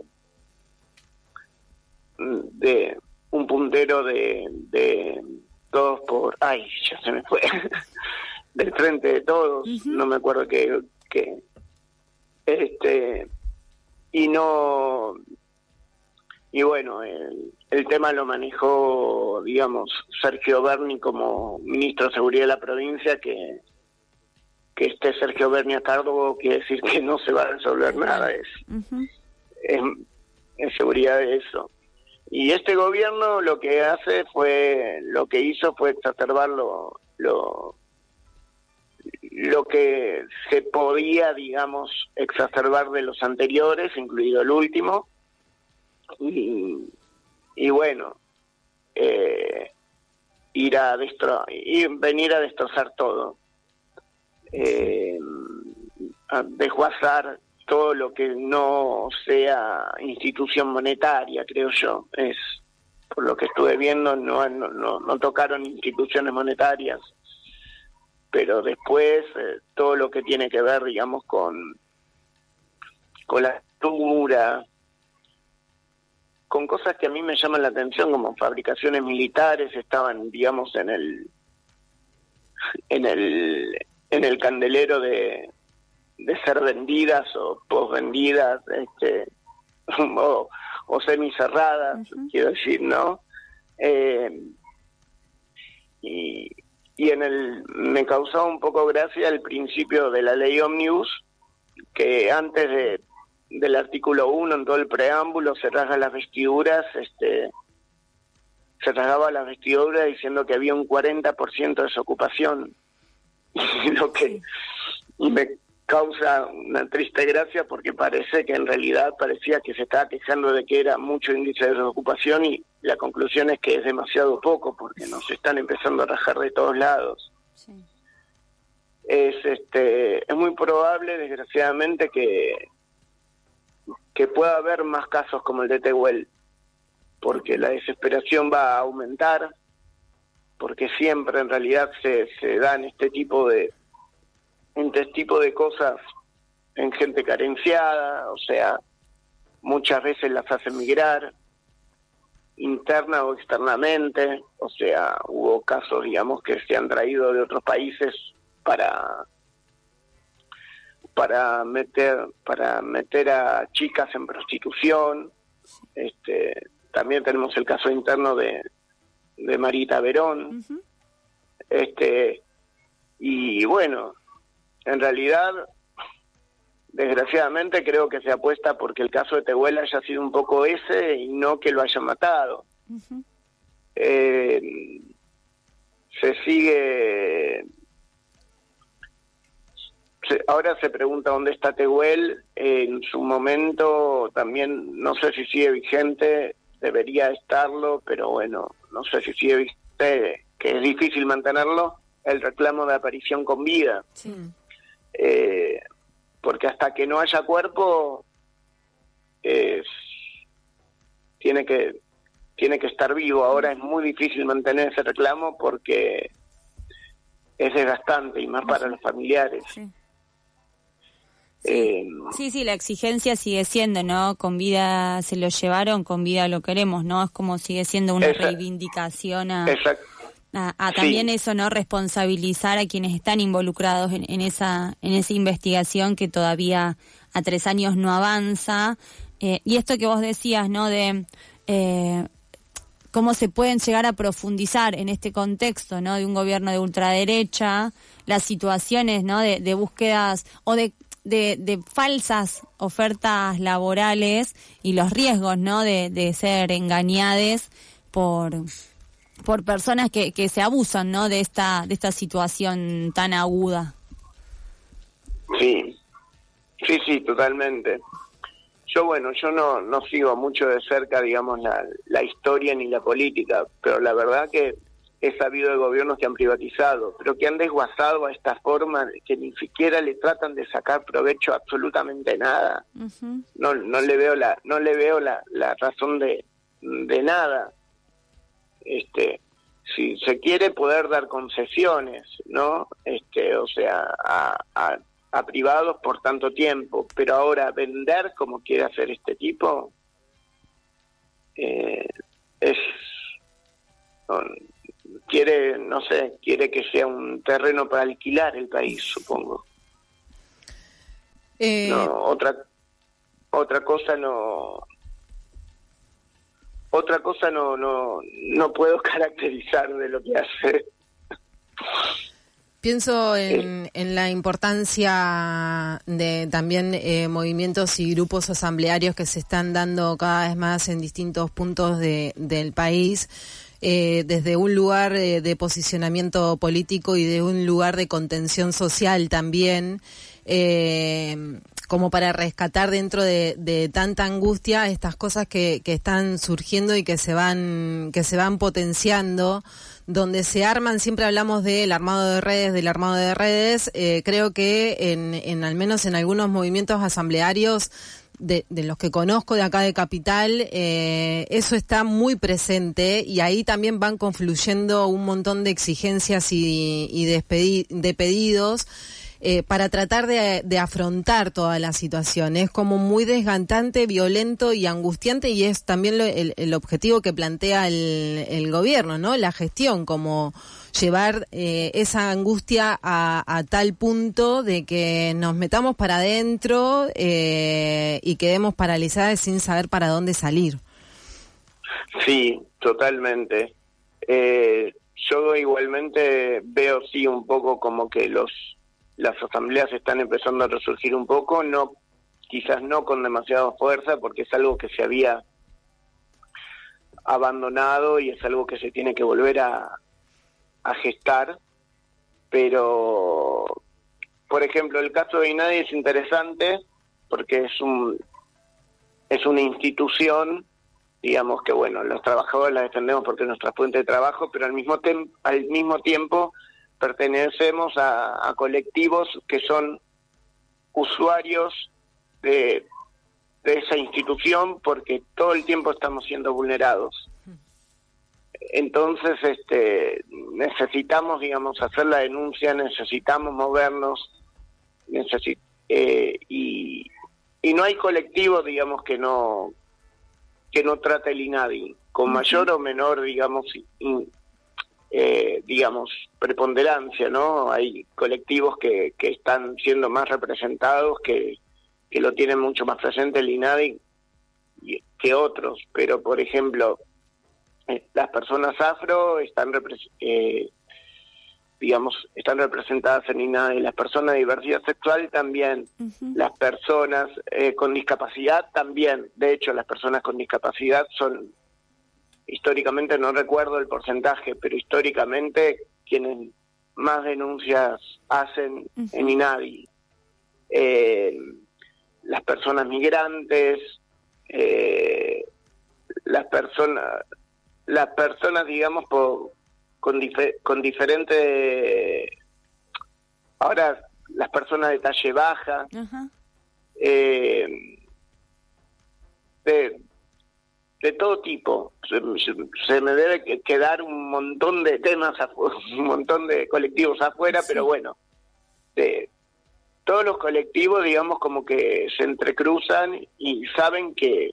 de un puntero de, de todos por, ay, ya se me fue, del Frente de Todos, uh-huh. No me acuerdo que, que, este, y no, y bueno, el, el tema lo manejó, digamos, Sergio Berni como ministro de Seguridad de la provincia, que, que esté Sergio Berni a cargo quiere decir que no se va a resolver nada, es, uh-huh. es, es seguridad de eso. Y este gobierno lo que hace fue, lo que hizo fue exacerbar lo, lo, lo que se podía, digamos, exacerbar de los anteriores, incluido el último, y, y bueno, eh, ir a destro, y venir a destrozar todo, eh, a desguazar todo lo que no sea institución monetaria, creo yo. Es, por lo que estuve viendo, no no no, no tocaron instituciones monetarias, pero después eh, todo lo que tiene que ver, digamos, con con la cultura, con cosas que a mí me llaman la atención, como fabricaciones militares, estaban, digamos, en el en el en el candelero de de ser vendidas o posvendidas, este, o, o semicerradas, uh-huh. quiero decir, ¿no? Eh, y, y en el me causaba un poco gracia el principio de la ley Omnibus, que antes de, del artículo uno, en todo el preámbulo, se rasga las vestiduras, este, se rasgaba las vestiduras diciendo que había un cuarenta por ciento de desocupación. Y lo que y me causa una triste gracia porque parece que en realidad parecía que se estaba quejando de que era mucho índice de desocupación y la conclusión es que es demasiado poco porque nos están empezando a rajar de todos lados. Sí. Es este es muy probable, desgraciadamente, que que pueda haber más casos como el de Tehuel, porque la desesperación va a aumentar, porque siempre en realidad se, se dan este tipo de este tipo de cosas en gente carenciada, o sea, muchas veces las hacen migrar, interna o externamente, o sea, hubo casos, digamos, que se han traído de otros países para para meter para meter a chicas en prostitución. Este, también tenemos el caso interno de de Marita Verón. Uh-huh. Este, y bueno, en realidad, desgraciadamente creo que se apuesta porque el caso de Tehuel haya sido un poco ese y no que lo hayan matado. Uh-huh. Eh, se sigue... Se, ahora se pregunta dónde está Tehuel. Eh, en su momento también, no sé si sigue vigente, debería estarlo, pero bueno, no sé si sigue vigente, que es difícil mantenerlo, el reclamo de aparición con vida. Sí. Eh, porque hasta que no haya cuerpo eh, tiene que tiene que estar vivo. Ahora es muy difícil mantener ese reclamo porque es desgastante y más para los familiares. Sí. Eh, sí, sí, la exigencia sigue siendo, ¿no? Con vida se lo llevaron, con vida lo queremos, ¿no? Es como sigue siendo una esa, reivindicación a... Exacto. A, a también sí. Eso, ¿no? Responsabilizar a quienes están involucrados en, en esa en esa investigación que todavía a tres años no avanza. Eh, y esto que vos decías, ¿no? De eh, cómo se pueden llegar a profundizar en este contexto, ¿no? De un gobierno de ultraderecha, las situaciones, ¿no? De, de búsquedas o de, de, de falsas ofertas laborales y los riesgos, ¿no? De, de ser engañadas por... por personas que, que se abusan, ¿no? De esta de esta situación tan aguda. Sí, sí, sí, totalmente. Yo, bueno, yo no no sigo mucho de cerca, digamos, la, la historia ni la política, pero la verdad que he sabido de gobiernos que han privatizado, pero que han desguazado a esta forma, que ni siquiera le tratan de sacar provecho a absolutamente nada. Uh-huh. No no le veo la no le veo la, la razón de de nada. Este, si se quiere poder dar concesiones, ¿no? Este, o sea, a, a, a privados por tanto tiempo, pero ahora vender como quiere hacer este tipo, eh, es, no, quiere, no sé, quiere que sea un terreno para alquilar el país, supongo. Eh... No, otra, otra cosa no... Otra cosa no no no puedo caracterizar de lo que hace. Pienso en, en la importancia de también eh, movimientos y grupos asamblearios que se están dando cada vez más en distintos puntos de, del país, eh, desde un lugar eh, de posicionamiento político y de un lugar de contención social también, eh, como para rescatar dentro de, de tanta angustia estas cosas que, que están surgiendo y que se van que se van potenciando, donde se arman, siempre hablamos del armado de redes, del armado de redes, eh, creo que en, en al menos en algunos movimientos asamblearios de, de los que conozco de acá de Capital, eh, eso está muy presente y ahí también van confluyendo un montón de exigencias y, y de, pedi- de pedidos Eh, para tratar de, de afrontar toda la situación. Es como muy desgastante, violento y angustiante y es también lo, el, el objetivo que plantea el, el gobierno, ¿no? La gestión, como llevar eh, esa angustia a, a tal punto de que nos metamos para adentro eh, y quedemos paralizadas sin saber para dónde salir. Sí, totalmente. Eh, yo igualmente veo sí un poco como que los las asambleas están empezando a resurgir un poco, no quizás no con demasiada fuerza, porque es algo que se había abandonado y es algo que se tiene que volver a, a gestar. Pero, por ejemplo, el caso de INADI es interesante porque es un es una institución, digamos que, bueno, los trabajadores la defendemos porque es nuestra fuente de trabajo, pero al mismo, tem- al mismo tiempo pertenecemos a, a colectivos que son usuarios de, de esa institución porque todo el tiempo estamos siendo vulnerados. Entonces, este, necesitamos, digamos, hacer la denuncia, necesitamos movernos, necesi- eh, y, y no hay colectivo, digamos, que no que no trate el INADI con mayor o menor, digamos, in, eh, digamos, preponderancia, ¿no? Hay colectivos que, que están siendo más representados, que, que lo tienen mucho más presente el INADI que otros, pero, por ejemplo, eh, las personas afro están repres- eh, digamos, están representadas en INADI, las personas de diversidad sexual también, uh-huh. las personas eh, con discapacidad también. De hecho, las personas con discapacidad son, históricamente, no recuerdo el porcentaje, pero históricamente quienes más denuncias hacen uh-huh. en INADI. Eh, las personas migrantes, eh, las personas, las personas, digamos, por con, difer- con diferentes, ahora las personas de talle baja, uh-huh. eh, de, de todo tipo. Se, se me debe quedar un montón de temas, afu- un montón de colectivos afuera, sí. Pero bueno, de, todos los colectivos, digamos, como que se entrecruzan y saben que,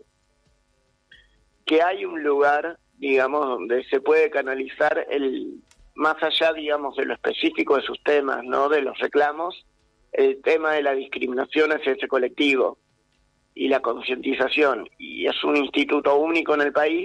que hay un lugar, digamos, donde se puede canalizar el, más allá, digamos, de lo específico de sus temas, ¿no? De los reclamos, el tema de la discriminación hacia ese colectivo y la concientización. Y es un instituto único en el país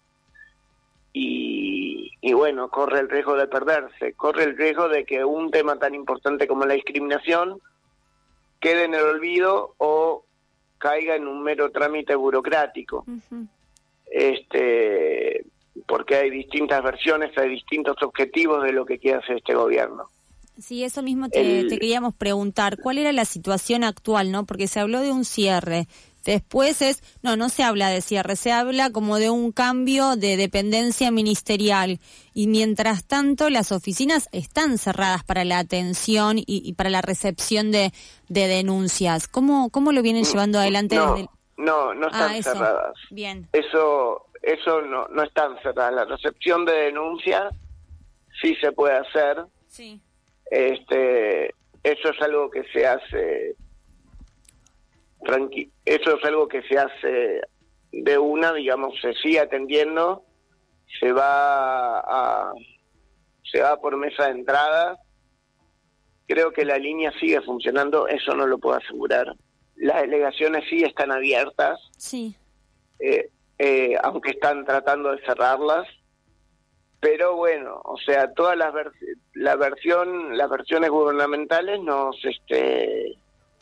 y, y bueno, corre el riesgo de perderse, corre el riesgo de que un tema tan importante como la discriminación quede en el olvido o caiga en un mero trámite burocrático. Uh-huh. Este, porque hay distintas versiones, hay distintos objetivos de lo que quiere hacer este gobierno. Sí, eso mismo te, el, te queríamos preguntar. ¿Cuál era la situación actual, no? Porque se habló de un cierre. Después es, no, no se habla de cierre, se habla como de un cambio de dependencia ministerial. Y mientras tanto, las oficinas están cerradas para la atención y, y para la recepción de, de denuncias. ¿Cómo, cómo lo vienen llevando adelante? No. Desde el... No, no están ah, cerradas. Bien. Eso, eso no, no están cerradas. La recepción de denuncia sí se puede hacer. Sí. Este, eso es algo que se hace tranqui, eso es algo que se hace de una, digamos, se sigue atendiendo, se va a, se va por mesa de entrada. Creo que la línea sigue funcionando, eso no lo puedo asegurar. Las delegaciones sí están abiertas, sí, eh, eh, aunque están tratando de cerrarlas, pero bueno, o sea, todas las vers- la versión, las versiones gubernamentales nos, este,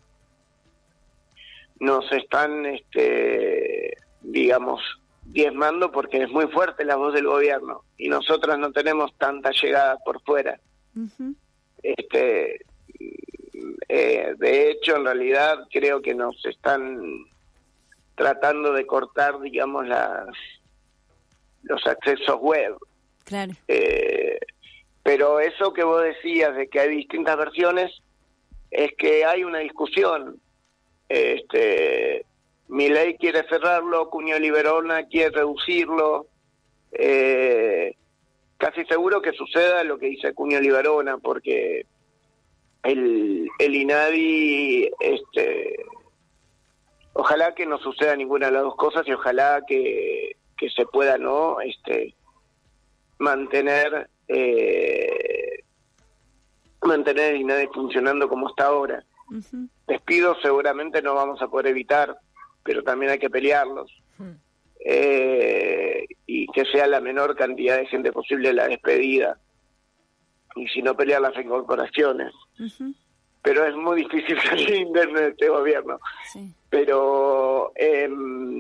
nos están, este, digamos, diezmando porque es muy fuerte la voz del gobierno y nosotras no tenemos tanta llegada por fuera. Uh-huh. Este. Eh, de hecho, en realidad creo que nos están tratando de cortar, digamos, las los accesos web. Claro. Eh, pero eso que vos decías de que hay distintas versiones es que hay una discusión. Este, Milei quiere cerrarlo, Cuño Liberona quiere reducirlo. Eh, casi seguro que suceda lo que dice Cuño Liberona, porque el, el INADI, este, ojalá que no suceda ninguna de las dos cosas y ojalá que, que se pueda, ¿no? Este, mantener eh, mantener el INADI funcionando como está ahora. Uh-huh. Despidos seguramente no vamos a poder evitar, pero también hay que pelearlos. Uh-huh. Eh, y que sea la menor cantidad de gente posible la despedida. Y si no, pelear las reincorporaciones. Uh-huh. pero es muy difícil salir indemne de este gobierno. Sí. Pero, eh,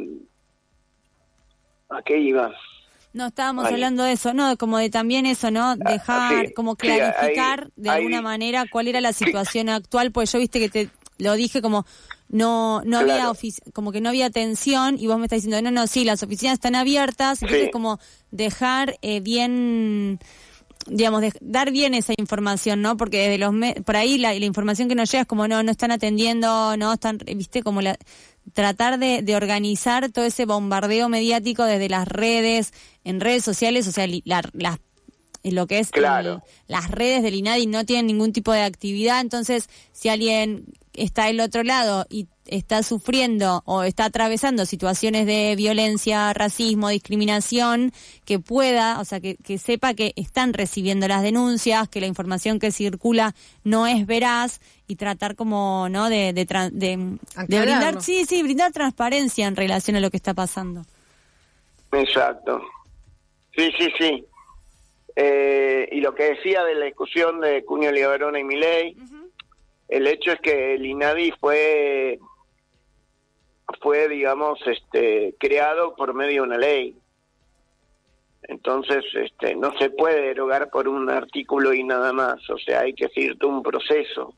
¿a qué iba? No, estábamos Ay. hablando de eso, ¿no? Como de también eso, ¿no? Dejar, Ah, sí, como sí, clarificar ahí- de ahí- alguna manera cuál era la situación actual, pues yo viste que te lo dije como no no había Claro. ofici- como que no había atención y vos me estás diciendo, no, no, sí, las oficinas están abiertas, entonces Sí. como dejar eh, bien, digamos, de- dar bien esa información, ¿no? Porque desde los me- por ahí la, la información que nos llega es como, no, no están atendiendo, no están, viste, como la tratar de, de organizar todo ese bombardeo mediático desde las redes, en redes sociales, o sea, li- la- las lo que es Claro. el- las redes del INADI no tienen ningún tipo de actividad, entonces si alguien está del otro lado y está sufriendo o está atravesando situaciones de violencia, racismo, discriminación, que pueda, o sea, que, que sepa que están recibiendo las denuncias, que la información que circula no es veraz y tratar como, ¿no?, de, de, tra- de, de Aclararlo. brindar, sí, sí, brindar transparencia en relación a lo que está pasando. Exacto. Sí, sí, sí. Eh, y lo que decía de la discusión de Cuño Libarona y Milei, el hecho es que el INADI fue, fue, digamos, este, creado por medio de una ley. Entonces, este, no se puede derogar por un artículo y nada más. O sea, hay que seguir todo un proceso.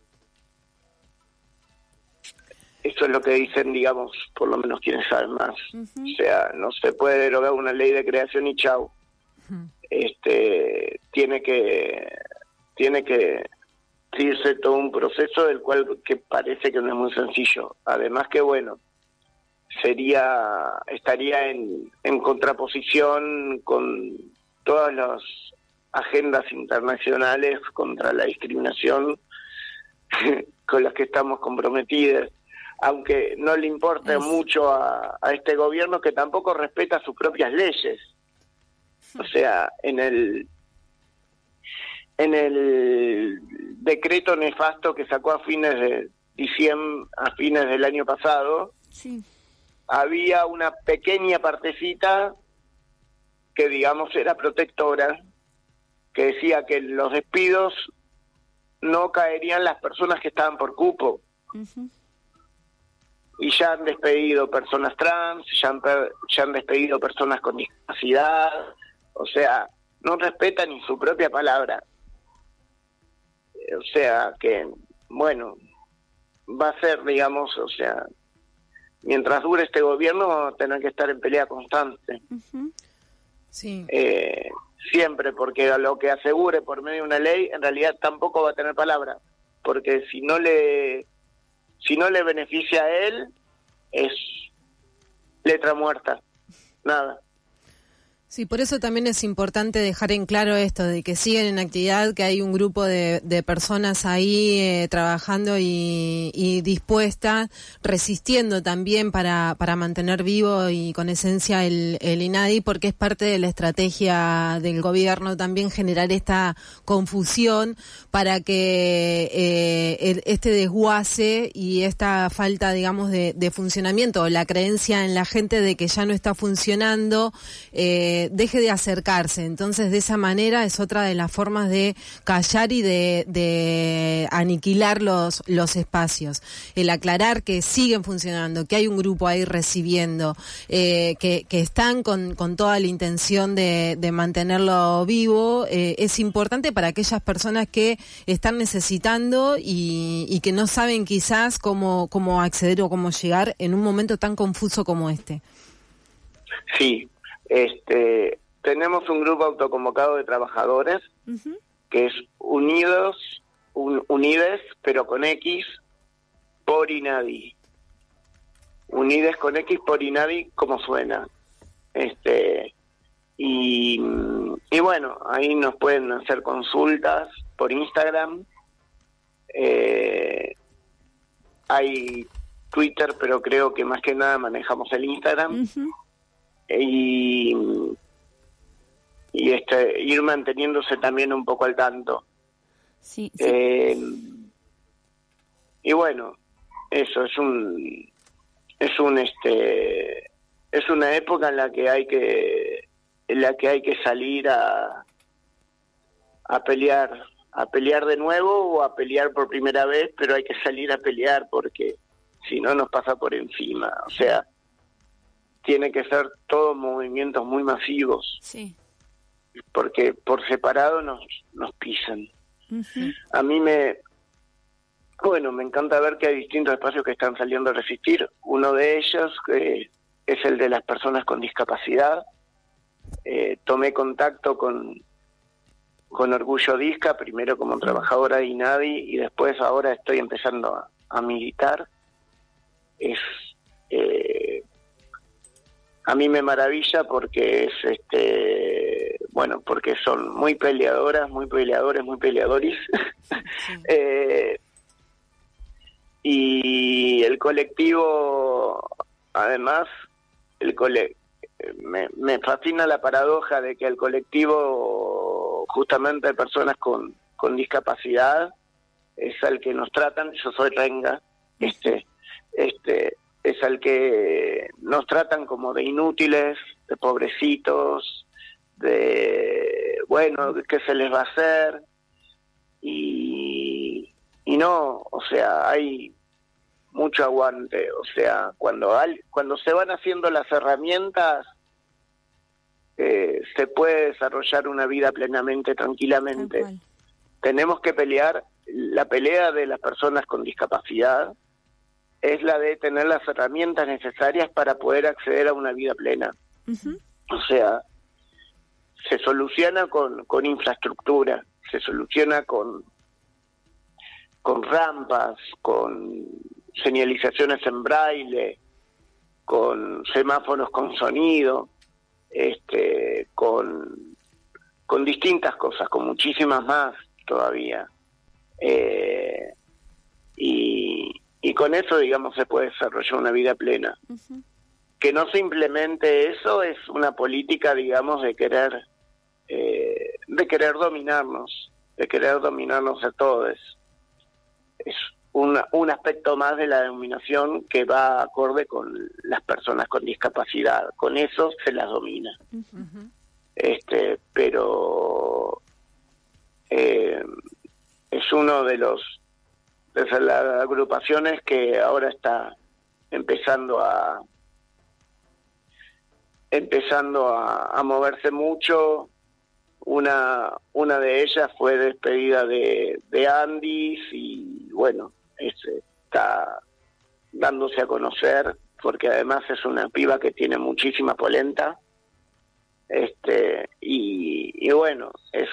Eso es lo que dicen, digamos, por lo menos quienes saben más. O sea, no se puede derogar una ley de creación y chau. Este, tiene que, tiene que seguirse todo un proceso del cual que parece que no es muy sencillo. Además que, bueno, sería, estaría en, en contraposición con todas las agendas internacionales contra la discriminación con las que estamos comprometidas, aunque no le importa mucho a, a este gobierno, que tampoco respeta sus propias leyes. O sea, en el en el decreto nefasto que sacó a fines de diciembre, a fines del año pasado, Sí. había una pequeña partecita que, digamos, era protectora, que decía que en los despidos no caerían las personas que estaban por cupo. Y ya han despedido personas trans, ya han, per- ya han despedido personas con discapacidad, o sea, no respetan ni su propia palabra. Eh, O sea, que, bueno, va a ser, digamos, o sea, mientras dure este gobierno vamos a tener que estar en pelea constante. Sí. Eh, siempre, porque a lo que asegure por medio de una ley, en realidad tampoco va a tener palabra, porque si no le si no le beneficia a él, es letra muerta, nada. Sí, por eso también es importante dejar en claro esto, de que siguen en actividad, que hay un grupo de, de personas ahí eh, trabajando y, y dispuestas, resistiendo también para, para mantener vivo y con esencia el, el INADI, porque es parte de la estrategia del gobierno también generar esta confusión para que eh, el- este desguace y esta falta, digamos, de, de funcionamiento, o la creencia en la gente de que ya no está funcionando, eh, deje de acercarse. Entonces, de esa manera es otra de las formas de callar y de, de aniquilar los, los espacios. El aclarar que siguen funcionando, que hay un grupo ahí recibiendo, eh, que, que están con, con toda la intención de, de mantenerlo vivo, eh, es importante para aquellas personas que están necesitando y, y que no saben quizás cómo, cómo acceder o cómo llegar en un momento tan confuso como este. Sí, este, tenemos un grupo autoconvocado de trabajadores que es Unidos, un, Unides, pero con X, por INADI. Unides con X por INADI, como suena. Este, y, y bueno, ahí nos pueden hacer consultas por Instagram. Eh, hay Twitter, pero creo que más que nada manejamos el Instagram. y y este ir manteniéndose también un poco al tanto. Sí, sí. Eh, y bueno, eso es un es un este es una época en la que hay que en la que hay que salir a a pelear a pelear de nuevo o a pelear por primera vez, pero hay que salir a pelear porque si no nos pasa por encima. O sea, tiene que ser todos movimientos muy masivos. Sí. Porque por separado nos, nos pisan. Uh-huh. A mí me... Bueno, me encanta ver que hay distintos espacios que están saliendo a resistir. Uno de ellos eh, es el de las personas con discapacidad. Eh, tomé contacto con, con Orgullo Disca, primero como trabajadora de INADI y después ahora estoy empezando a, a militar. Es... Eh, a mí me maravilla porque es este bueno porque son muy peleadoras, muy peleadores, muy peleadores. Sí. eh, y el colectivo, además, el cole, me, me fascina la paradoja de que el colectivo, justamente de personas con, con discapacidad, es al que nos tratan. Yo soy renga, este, este. es al que nos tratan como de inútiles, de pobrecitos, de, bueno, ¿qué se les va a hacer? Y, y no, o sea, hay mucho aguante. O sea, cuando, hay, cuando se van haciendo las herramientas, eh, se puede desarrollar una vida plenamente, tranquilamente. Tenemos que pelear, la pelea de las personas con discapacidad es la de tener las herramientas necesarias para poder acceder a una vida plena. Uh-huh. O sea, se soluciona con, con infraestructura, se soluciona con, con rampas, con señalizaciones en braille, con semáforos con sonido, este, con, con distintas cosas, con muchísimas más todavía. Eh, y Y con eso, digamos, se puede desarrollar una vida plena. Uh-huh. Que no simplemente eso es una política, digamos, de querer eh, de querer dominarnos, de querer dominarnos a todos. Es una, un aspecto más de la dominación que va acorde con las personas con discapacidad. Con eso se las domina. Uh-huh. Este, pero eh, es uno de los de las agrupaciones que ahora está empezando a empezando a, a moverse mucho. Una una de ellas fue despedida de, de Andis y bueno, es, está dándose a conocer porque además es una piba que tiene muchísima polenta. Este y, y bueno, es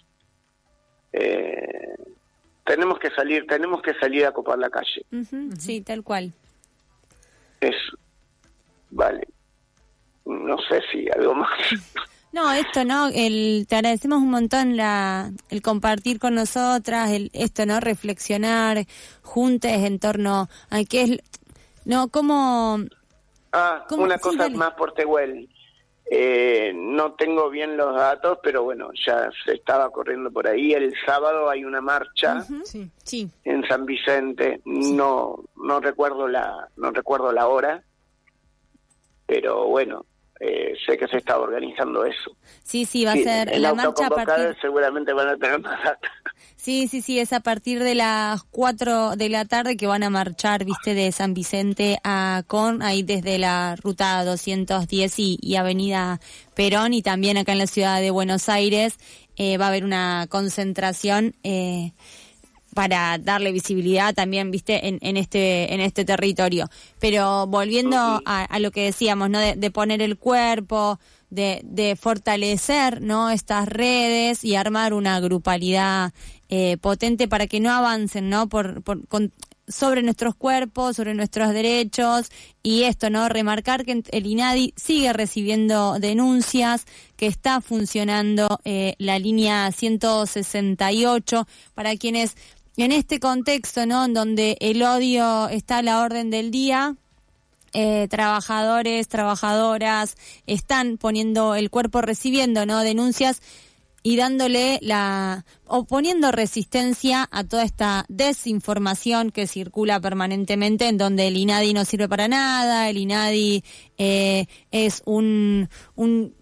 eh, tenemos que salir, tenemos que salir a copar la calle. Uh-huh, sí, tal cual. Es, vale, no sé si algo más. No, esto, ¿no? El, te agradecemos un montón la, el compartir con nosotras, el, esto, ¿no? Reflexionar juntos en torno a qué es, ¿no? ¿Cómo? Ah, cómo, una sí, cosa dale. más por Tehuel. Eh, no tengo bien los datos, pero bueno, ya se estaba corriendo por ahí. El sábado hay una marcha uh-huh. sí, sí. en San Vicente. Sí. No no recuerdo la no recuerdo la hora, pero bueno, eh, sé que se está organizando eso. Sí, sí, va sí, a ser el la marcha a partir. Seguramente van a tener más datos. Sí, sí, sí, es a partir de las cuatro de la tarde que van a marchar, viste, de San Vicente a Con, ahí desde la ruta doscientos diez y, y Avenida Perón, y también acá en la ciudad de Buenos Aires eh, va a haber una concentración eh, para darle visibilidad también, viste, en, en este en este territorio. Pero volviendo uh-huh. a, a lo que decíamos, ¿no? De, de poner el cuerpo, de, de fortalecer, ¿no? Estas redes y armar una grupalidad eh, potente para que no avancen, ¿no? Por, por con, sobre nuestros cuerpos, sobre nuestros derechos, y esto, ¿no? Remarcar que el INADI sigue recibiendo denuncias, que está funcionando eh, la línea ciento sesenta y ocho para quienes en este contexto, ¿no? En donde el odio está a la orden del día. Eh, trabajadores, trabajadoras están poniendo el cuerpo, recibiendo, ¿no? Denuncias y dándole la o poniendo resistencia a toda esta desinformación que circula permanentemente, en donde el INADI no sirve para nada, el INADI eh, es un un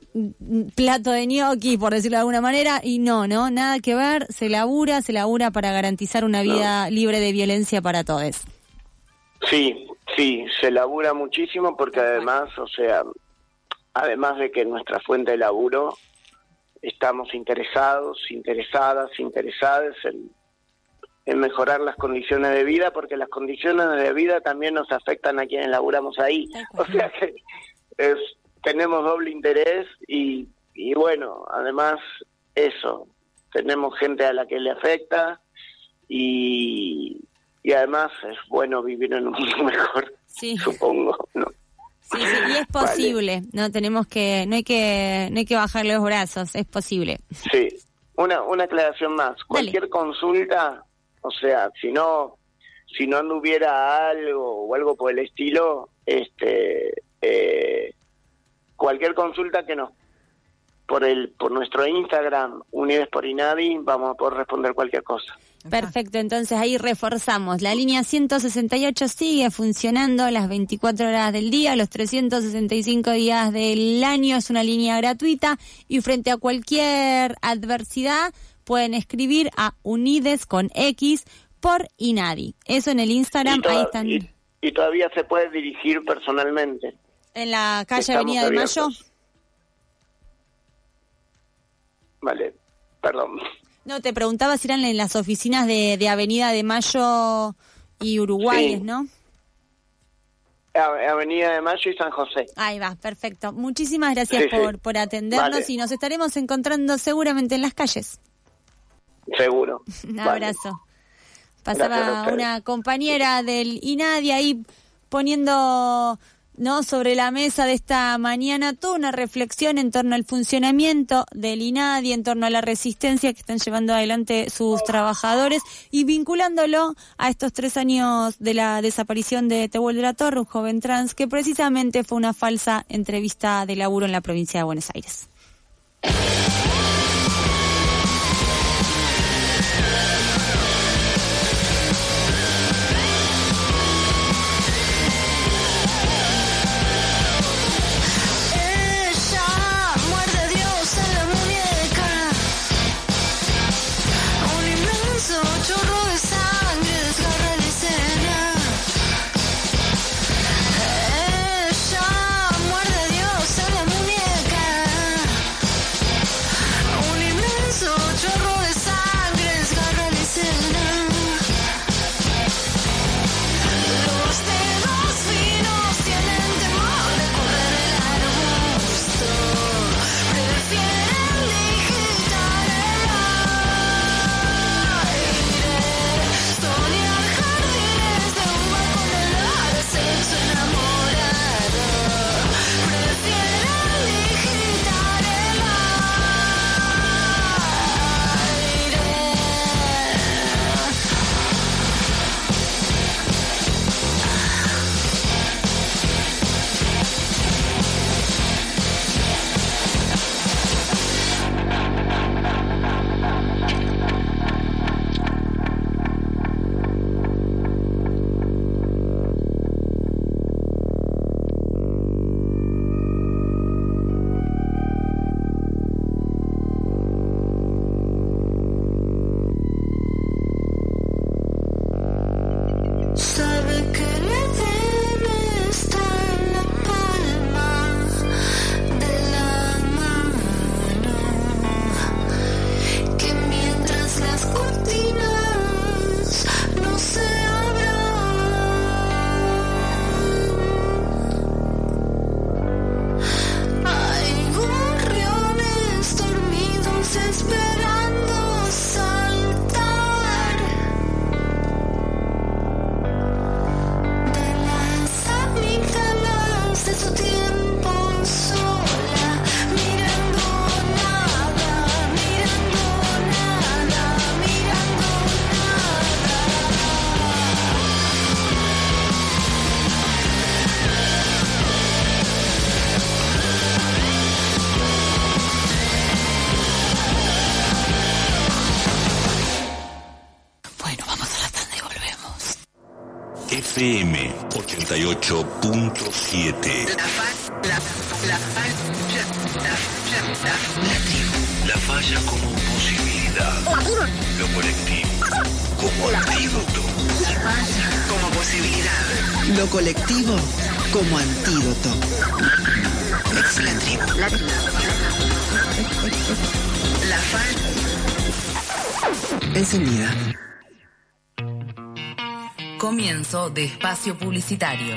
plato de gnocchi, por decirlo de alguna manera, y no, ¿no? Nada que ver, se labura, se labura para garantizar una vida no. libre de violencia para todos. Sí, sí, se labura muchísimo porque además, o sea, además de que nuestra fuente de laburo, estamos interesados, interesadas, interesadas en, en mejorar las condiciones de vida, porque las condiciones de vida también nos afectan a quienes laburamos ahí. O sea que es, tenemos doble interés y, y bueno, además eso, tenemos gente a la que le afecta y... Y además es bueno vivir en un mundo mejor, sí. supongo, ¿no? Sí, sí, y es posible, vale. no tenemos que, no hay que, no hay que bajar los brazos, es posible. Sí, una, una aclaración más. Dale. Cualquier consulta, o sea, si no, si no anduviera algo o algo por el estilo, este, eh, cualquier consulta que nos por el, por nuestro Instagram, Unides por INADI, vamos a poder responder cualquier cosa. Perfecto, entonces ahí reforzamos. La línea ciento sesenta y ocho sigue funcionando las veinticuatro horas del día, los trescientos sesenta y cinco días del año. Es una línea gratuita y frente a cualquier adversidad pueden escribir a Unides con X por INADI. Eso en el Instagram, ahí están. Y, y todavía se puede dirigir personalmente. En la calle Avenida de Mayo. Vale, perdón. No, te preguntaba si eran en las oficinas de, de Avenida de Mayo y Uruguay, sí. ¿no? Avenida de Mayo y San José. Ahí va, perfecto. Muchísimas gracias sí, por, sí. por atendernos vale. y nos estaremos encontrando seguramente en las calles. Seguro. Un vale. abrazo. Pasaba una compañera del INADI ahí poniendo... ¿no? sobre la mesa de esta mañana toda una reflexión en torno al funcionamiento del INADI, en torno a la resistencia que están llevando adelante sus trabajadores y vinculándolo a estos tres años de la desaparición de Tehuel de la Torre, un joven trans que precisamente fue una falsa entrevista de laburo en la provincia de Buenos Aires. Ella muerde a Dios en la muñeca. F M ochenta y ocho punto siete. La fa, la, la falla, la, la, la, la tribu. La falla como posibilidad. Lo colectivo como antídoto. La falla como posibilidad. Lo colectivo como antídoto. Es la tribu. La tribu. La falla encendida. Comienzo de espacio publicitario.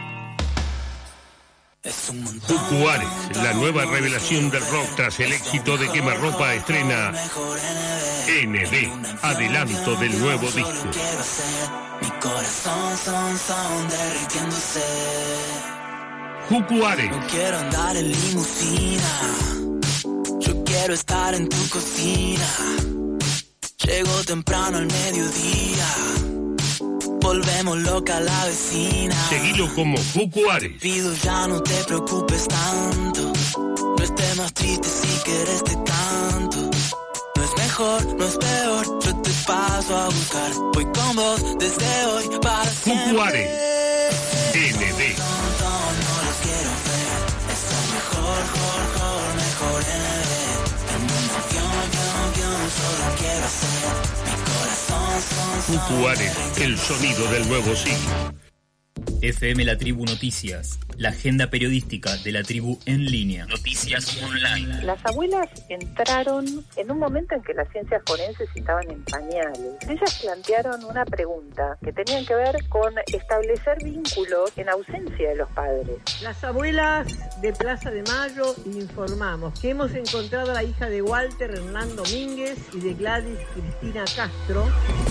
Juárez, la nueva revelación del rock tras el éxito de Quemarropa, estrena N D, adelanto del nuevo disco. Mi corazón son, son derritiéndose. Juárez. No quiero andar en limusina, yo quiero estar en tu cocina. Llego temprano al mediodía, volvemos loca la vecina. Seguilo como Juárez. Pido ya no te preocupes tanto, no estés más triste si quieres te canto. No es mejor, no es peor, yo te paso a buscar. Voy con vos desde hoy para siempre. Juárez. N D. No los quiero ver, es el mejor, mejor, mejor, mejor N D. El mundo avión, avión, avión, solo quiero hacer. Juárez, el sonido del nuevo siglo. F M La Tribu Noticias, la agenda periodística de la tribu en línea. Noticias online. Las abuelas entraron en un momento en que las ciencias forenses estaban en pañales. Ellas plantearon una pregunta que tenían que ver con establecer vínculos en ausencia de los padres. Las abuelas de Plaza de Mayo informamos que hemos encontrado a la hija de Walter Hernán Domínguez y de Gladys Cristina Castro.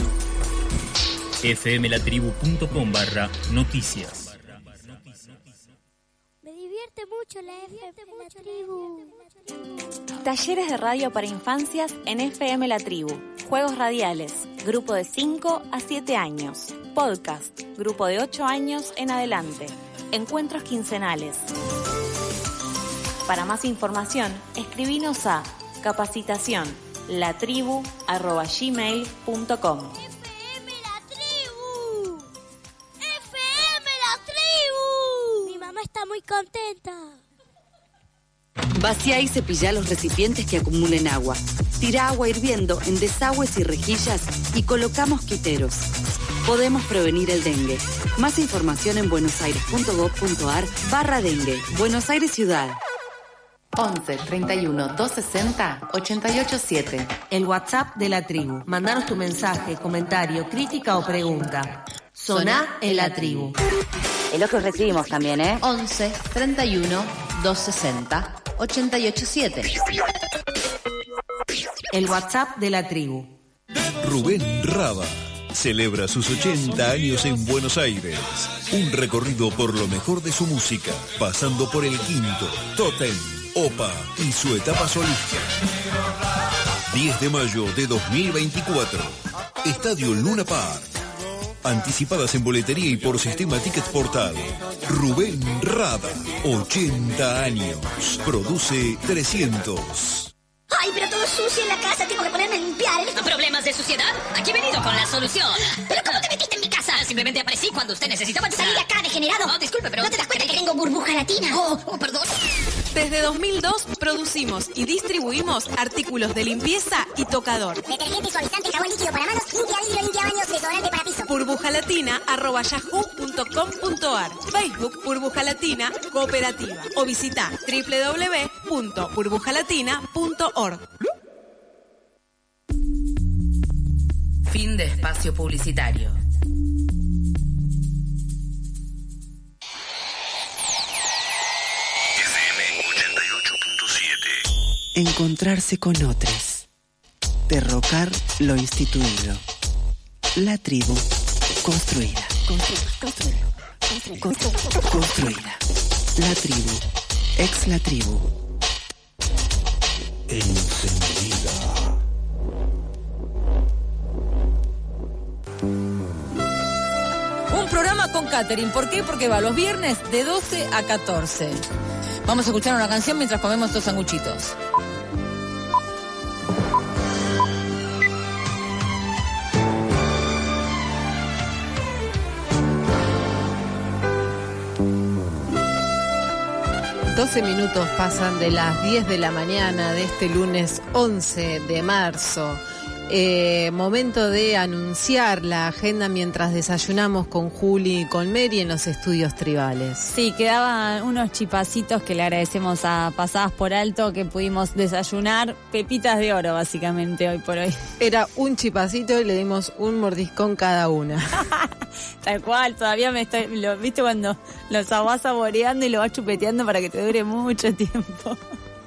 fmlatribu.com barra noticias. Me divierte mucho la F M La Tribu. Talleres de radio para infancias en F M La Tribu. Juegos radiales, grupo de cinco a siete años. Podcast, grupo de ocho años en adelante. Encuentros quincenales. Para más información, escribinos a capacitación latribu arroba gmail punto com. Está muy contenta. Vacía y cepilla los recipientes que acumulen agua. Tira agua hirviendo en desagües y rejillas y coloca mosquiteros. Podemos prevenir el dengue. Más información en buenosaires.gov.ar barra dengue. Buenos Aires Ciudad. once, treinta y uno, doscientos sesenta, ochenta y ocho siete. El WhatsApp de la tribu. Mandanos tu mensaje, comentario, crítica o pregunta. Soná en la tribu. Es lo que recibimos también, ¿eh? once, treinta y uno, doscientos sesenta, ochenta y ocho siete. El WhatsApp de la tribu. Rubén Rada celebra sus ochenta años en Buenos Aires. Un recorrido por lo mejor de su música, pasando por El Quinto, Totem, Opa y su etapa solista. diez de mayo de dos mil veinticuatro. Estadio Luna Park. Anticipadas en boletería y por sistema Ticket Portal. Rubén Rada, ochenta años. Produce trescientos. Ay, pero todo sucio en la casa, tengo que ponerme a limpiar. ¿eh? ¿Problemas de suciedad? Aquí he venido con la solución. ¿Pero cómo te metiste en mi casa? Simplemente aparecí cuando usted necesitaba... Salí de acá, degenerado. No, disculpe, pero... ¿No te das cuenta que tengo burbuja latina? Oh, oh, perdón. Desde dos mil dos producimos y distribuimos artículos de limpieza y tocador. Detergente, suavizante, jabón líquido para manos, limpia vidrio, limpia baños, desodorante para piso. Burbujalatina arroba yahoo punto com punto ar. Facebook Burbuja Latina Cooperativa. O visita doble u doble u doble u punto burbujalatina punto org. Fin de espacio publicitario. Encontrarse con otros. Derrocar lo instituido. La tribu construida. Construida. Construida. Construida. La tribu. Ex la tribu. Encendida. Un programa con catering. ¿Por qué? Porque va los viernes de doce a catorce. Vamos a escuchar una canción mientras comemos estos sanguchitos. doce minutos pasan de las diez de la mañana de este lunes once de marzo. Eh, momento de anunciar la agenda mientras desayunamos con Juli y con Mary en los estudios tribales. Sí, quedaban unos chipacitos que le agradecemos a Pasadas por Alto, que pudimos desayunar pepitas de oro básicamente hoy por hoy. Era un chipacito y le dimos un mordiscón cada una. Tal cual, todavía me estoy, lo, viste cuando los vas saboreando y lo vas chupeteando para que te dure mucho tiempo.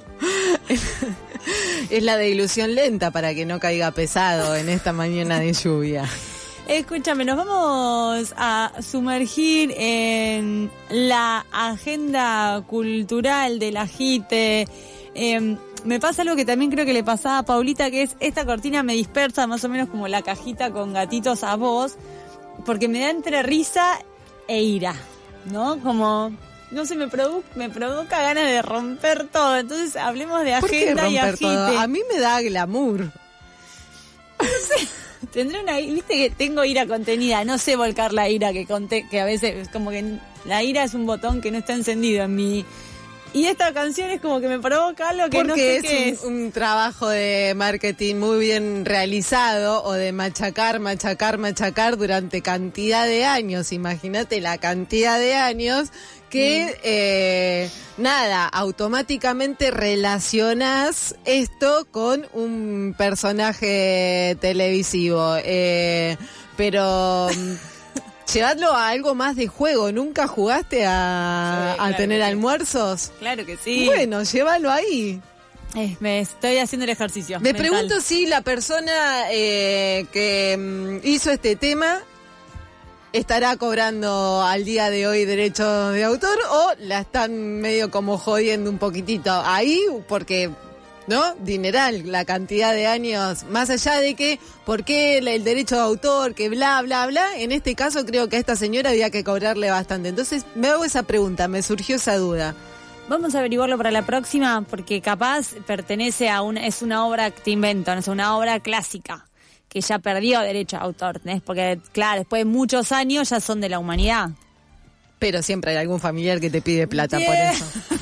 Es la dilución lenta para que no caiga pesado en esta mañana de lluvia. Escúchame, nos vamos a sumergir en la agenda cultural del Agite. Eh, me pasa algo que también creo que le pasaba a Paulita, que es esta cortina me dispersa más o menos como la cajita con gatitos a vos, porque me da entre risa e ira, ¿no? Como... No sé, me, produ- me provoca ganas de romper todo. Entonces hablemos de agenda y agite. Todo? A mí me da glamour. No sé, tendré una... Viste que tengo ira contenida. No sé volcar la ira que conté, que a veces es como que la ira es un botón que no está encendido en mi... Y esta canción es como que me provoca algo que Porque no sé es qué un, es. un trabajo de marketing muy bien realizado, o de machacar, machacar, machacar durante cantidad de años. Imagínate la cantidad de años que, mm. eh, nada, automáticamente relacionás esto con un personaje televisivo. Eh, pero... Llevadlo a algo más de juego. ¿Nunca jugaste a, sí, claro a tener almuerzos? Sí. Claro que sí. Bueno, llévalo ahí. Eh, me estoy haciendo el ejercicio. Me mental. pregunto si la persona eh, que mm, hizo este tema estará cobrando al día de hoy derechos de autor, o la están medio como jodiendo un poquitito ahí, porque... ¿no? Dineral, la cantidad de años, más allá de que, ¿por qué el, el derecho de autor, que bla, bla, bla? En este caso creo que a esta señora había que cobrarle bastante. Entonces me hago esa pregunta, me surgió esa duda. Vamos a averiguarlo para la próxima, porque capaz pertenece a una, es una obra que te invento, es una obra clásica, que ya perdió derecho de autor, ¿no? Porque claro, después de muchos años ya son de la humanidad. Pero siempre hay algún familiar que te pide plata Bien. por eso.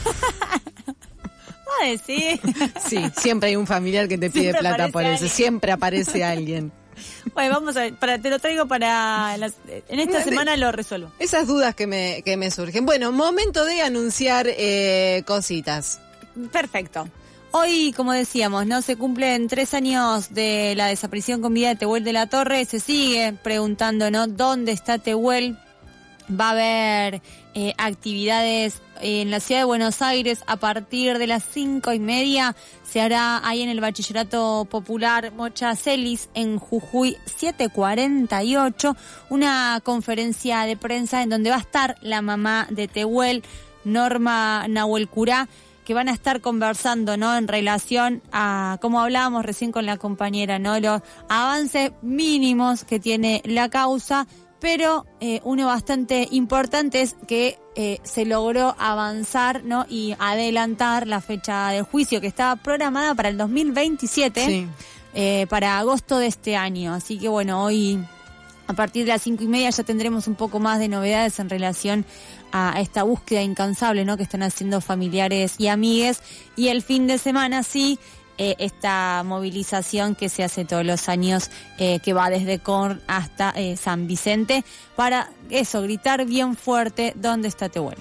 Sí. sí, siempre hay un familiar que te pide siempre plata por alguien. Eso, siempre aparece alguien. Bueno, vamos a ver, para, te lo traigo para las, en esta semana lo resuelvo. Esas dudas que me, que me surgen. Bueno, momento de anunciar eh, cositas. Perfecto. Hoy, como decíamos, no se cumplen tres años de la desaparición con vida de Tehuel de la Torre. Se sigue preguntando, ¿no? ¿Dónde está Tehuel? Va a haber eh, actividades en la ciudad de Buenos Aires a partir de las cinco y media. Se hará ahí en el Bachillerato Popular Mocha Celis en Jujuy setecientos cuarenta y ocho una conferencia de prensa en donde va a estar la mamá de Tehuel, Norma Nahuel Curá, que van a estar conversando, ¿no? En relación a, como hablábamos recién con la compañera, ¿no? Los avances mínimos que tiene la causa. Pero eh, uno bastante importante es que eh, se logró avanzar, ¿no? Y adelantar la fecha del juicio, que estaba programada para el dos mil veintisiete, sí. eh, para agosto de este año. Así que bueno, hoy a partir de las cinco y media ya tendremos un poco más de novedades en relación a esta búsqueda incansable, ¿no? Que están haciendo familiares y amigues. Y el fin de semana sí. Eh, esta movilización que se hace todos los años, eh, que va desde Korn hasta eh, San Vicente, para eso, gritar bien fuerte, ¿dónde está Tehuel?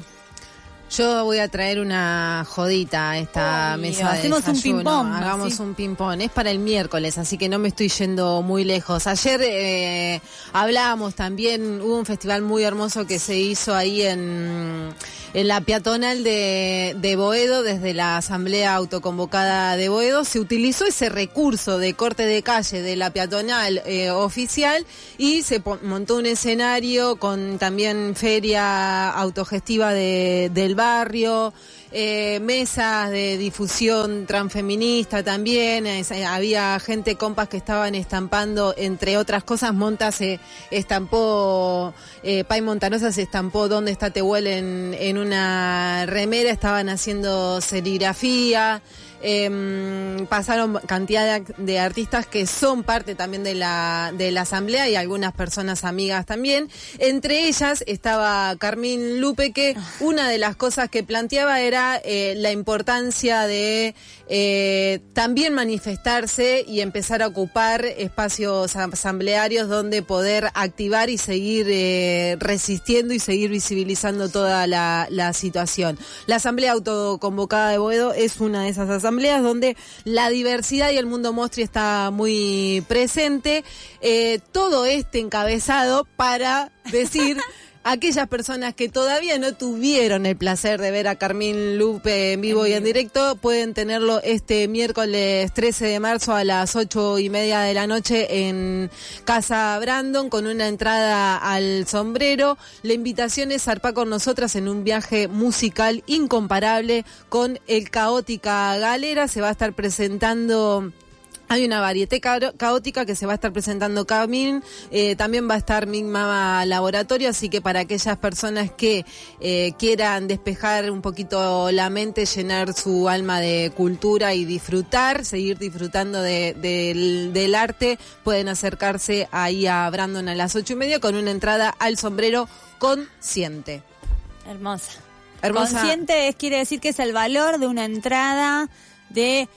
Yo voy a traer una jodita a esta Oy, mesa de hacemos desayuno. un ping-pong. Hagamos ¿sí? un ping-pong. Es para el miércoles, así que no me estoy yendo muy lejos. Ayer eh, hablábamos también, hubo un festival muy hermoso que se hizo ahí en... En la peatonal de, de Boedo, desde la asamblea autoconvocada de Boedo, se utilizó ese recurso de corte de calle de la peatonal eh, oficial y se po- montó un escenario con también feria autogestiva de, del barrio, eh, mesas de difusión transfeminista también, es, eh, había gente, compas que estaban estampando, entre otras cosas, Monta se estampó, eh, Pai Montanosa se estampó ¿Dónde está Tehuel? en, en una remera, estaban haciendo serigrafía. Eh, pasaron cantidad de, de artistas que son parte también de la, de la asamblea y algunas personas amigas también. Entre ellas estaba Carmín Lupe, que una de las cosas que planteaba era eh, la importancia de eh, también manifestarse y empezar a ocupar espacios asamblearios donde poder activar y seguir eh, resistiendo y seguir visibilizando toda la, la situación. La asamblea autoconvocada de Boedo es una de esas asambleas donde la diversidad y el mundo mostri está muy presente. Eh, todo este encabezado para decir aquellas personas que todavía no tuvieron el placer de ver a Carmín Lupe en vivo y en directo, pueden tenerlo este miércoles trece de marzo a las ocho y media de la noche en Casa Brandon, con una entrada al sombrero. La invitación es zarpar con nosotras en un viaje musical incomparable con el Caótica Galera. Se va a estar presentando... Hay una varieté caótica que se va a estar presentando Carmín, eh, también va a estar Big Mama Laboratorio, así que para aquellas personas que eh, quieran despejar un poquito la mente, llenar su alma de cultura y disfrutar, seguir disfrutando de, de, del, del arte, pueden acercarse ahí a Brandon a las ocho y media con una entrada al sombrero consciente. Hermosa. Hermosa. Consciente es, quiere decir que es el valor de una entrada de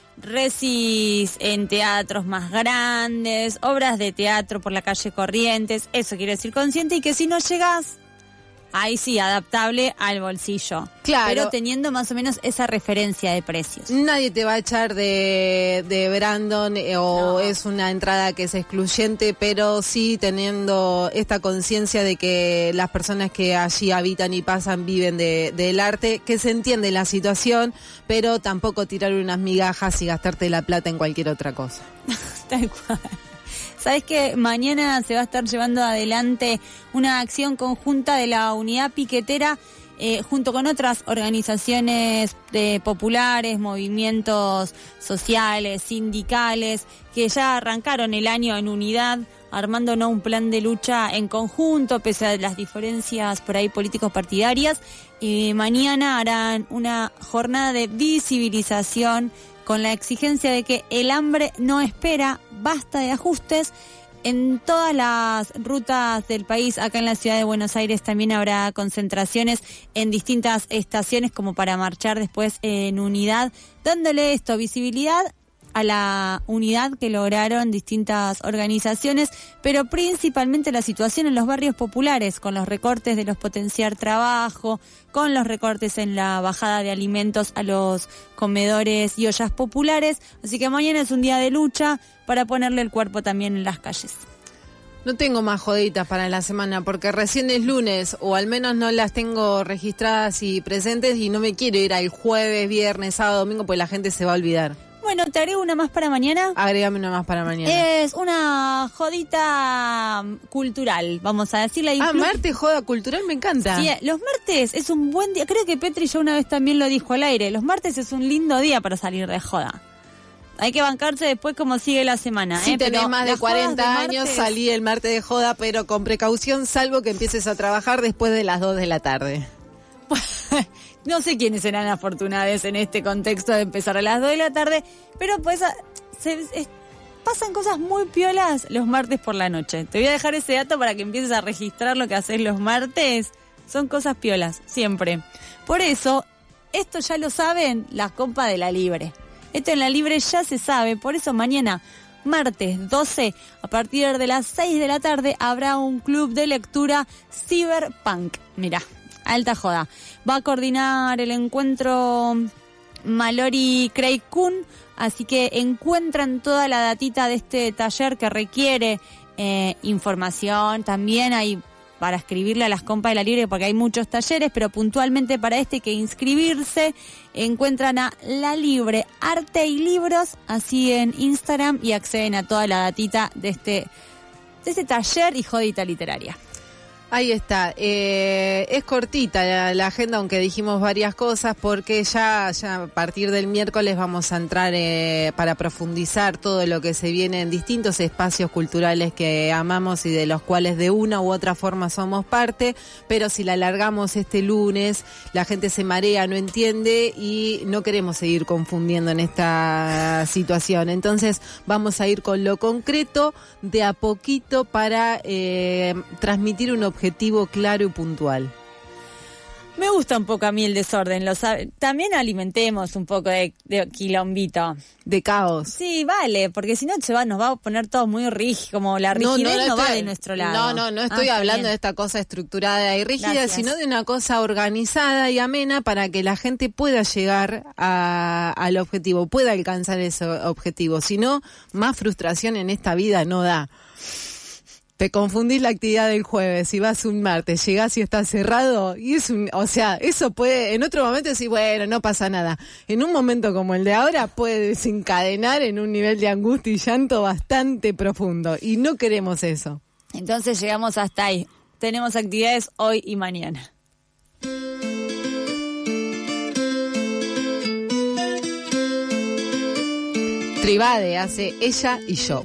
recis en teatros más grandes, obras de teatro por la calle Corrientes, eso quiere decir consciente, y que si no llegas, ahí sí, adaptable al bolsillo. Claro. Pero teniendo más o menos esa referencia de precios. Nadie te va a echar de, de Brandon eh, o No. es una entrada que es excluyente, pero sí teniendo esta conciencia de que las personas que allí habitan y pasan viven de, del arte, que se entiende la situación, pero tampoco tirar unas migajas y gastarte la plata en cualquier otra cosa. Tal cual. ¿Sabés que mañana se va a estar llevando adelante una acción conjunta de la Unidad Piquetera eh, junto con otras organizaciones de populares, movimientos sociales, sindicales, que ya arrancaron el año en unidad, armando ¿no? un plan de lucha en conjunto, pese a las diferencias por ahí políticos partidarias? Eh, mañana harán una jornada de visibilización con la exigencia de que el hambre no espera, basta de ajustes. En todas las rutas del país, acá en la ciudad de Buenos Aires también habrá concentraciones en distintas estaciones como para marchar después en unidad, dándole esto, visibilidad a la unidad que lograron distintas organizaciones, pero principalmente la situación en los barrios populares, con los recortes de los potenciar trabajo, con los recortes en la bajada de alimentos a los comedores y ollas populares. Así que mañana es un día de lucha para ponerle el cuerpo también en las calles. No tengo más joditas para la semana porque recién es lunes, o al menos no las tengo registradas y presentes, y no me quiero ir al jueves, viernes, sábado, domingo, porque la gente se va a olvidar. Bueno, te agrego una más para mañana. Agrégame una más para mañana. Es una jodita cultural, vamos a decirle. Ah, martes joda cultural, me encanta. Sí, los martes es un buen día. Creo que Petri ya una vez también lo dijo al aire. Los martes es un lindo día para salir de joda. Hay que bancarse después como sigue la semana. Si ¿eh? tenés Pero más de cuarenta de años, martes... salí el martes de joda, pero con precaución, salvo que empieces a trabajar después de las dos de la tarde. No sé quiénes serán afortunados en este contexto de empezar a las dos de la tarde, pero pues se, es, pasan cosas muy piolas los martes por la noche. Te voy a dejar ese dato para que empieces a registrar lo que haces los martes. Son cosas piolas, siempre. Por eso, esto ya lo saben las compas de La Libre. Esto en La Libre ya se sabe, por eso mañana, martes doce, a partir de las seis de la tarde, habrá un club de lectura Cyberpunk. Mirá. Alta joda. Va a coordinar el encuentro Mallory Craig Kuhn, así que encuentran toda la datita de este taller que requiere eh, información. También hay para escribirle a las compas de La Libre, porque hay muchos talleres, pero puntualmente para este hay que inscribirse. Encuentran a La Libre Arte y Libros, así en Instagram, y acceden a toda la datita de este, de este taller y jodita literaria. Ahí está. Eh, es cortita la, la agenda, aunque dijimos varias cosas, porque ya, ya a partir del miércoles vamos a entrar eh, para profundizar todo lo que se viene en distintos espacios culturales que amamos y de los cuales de una u otra forma somos parte, pero si la alargamos este lunes, la gente se marea, no entiende y no queremos seguir confundiendo en esta situación. Entonces vamos a ir con lo concreto de a poquito para eh, transmitir un objetivo objetivo claro y puntual. Me gusta un poco a mí el desorden. Lo sabe. También alimentemos un poco de, de quilombito. De caos. Sí, vale, porque si no se va, nos va a poner todo muy rígido, como la rigidez no, no, no, no estoy, va de nuestro lado. No, no, no estoy ah, hablando bien. de esta cosa estructurada y rígida, Gracias. sino de una cosa organizada y amena para que la gente pueda llegar a, al objetivo, pueda alcanzar ese objetivo. Si no, más frustración en esta vida no da. Te confundís la actividad del jueves, si vas un martes, llegás y está cerrado, y es un, o sea, eso puede, en otro momento decir, bueno, no pasa nada. En un momento como el de ahora puede desencadenar en un nivel de angustia y llanto bastante profundo, y no queremos eso. Entonces llegamos hasta ahí. Tenemos actividades hoy y mañana. Tribade hace Ella y Yo.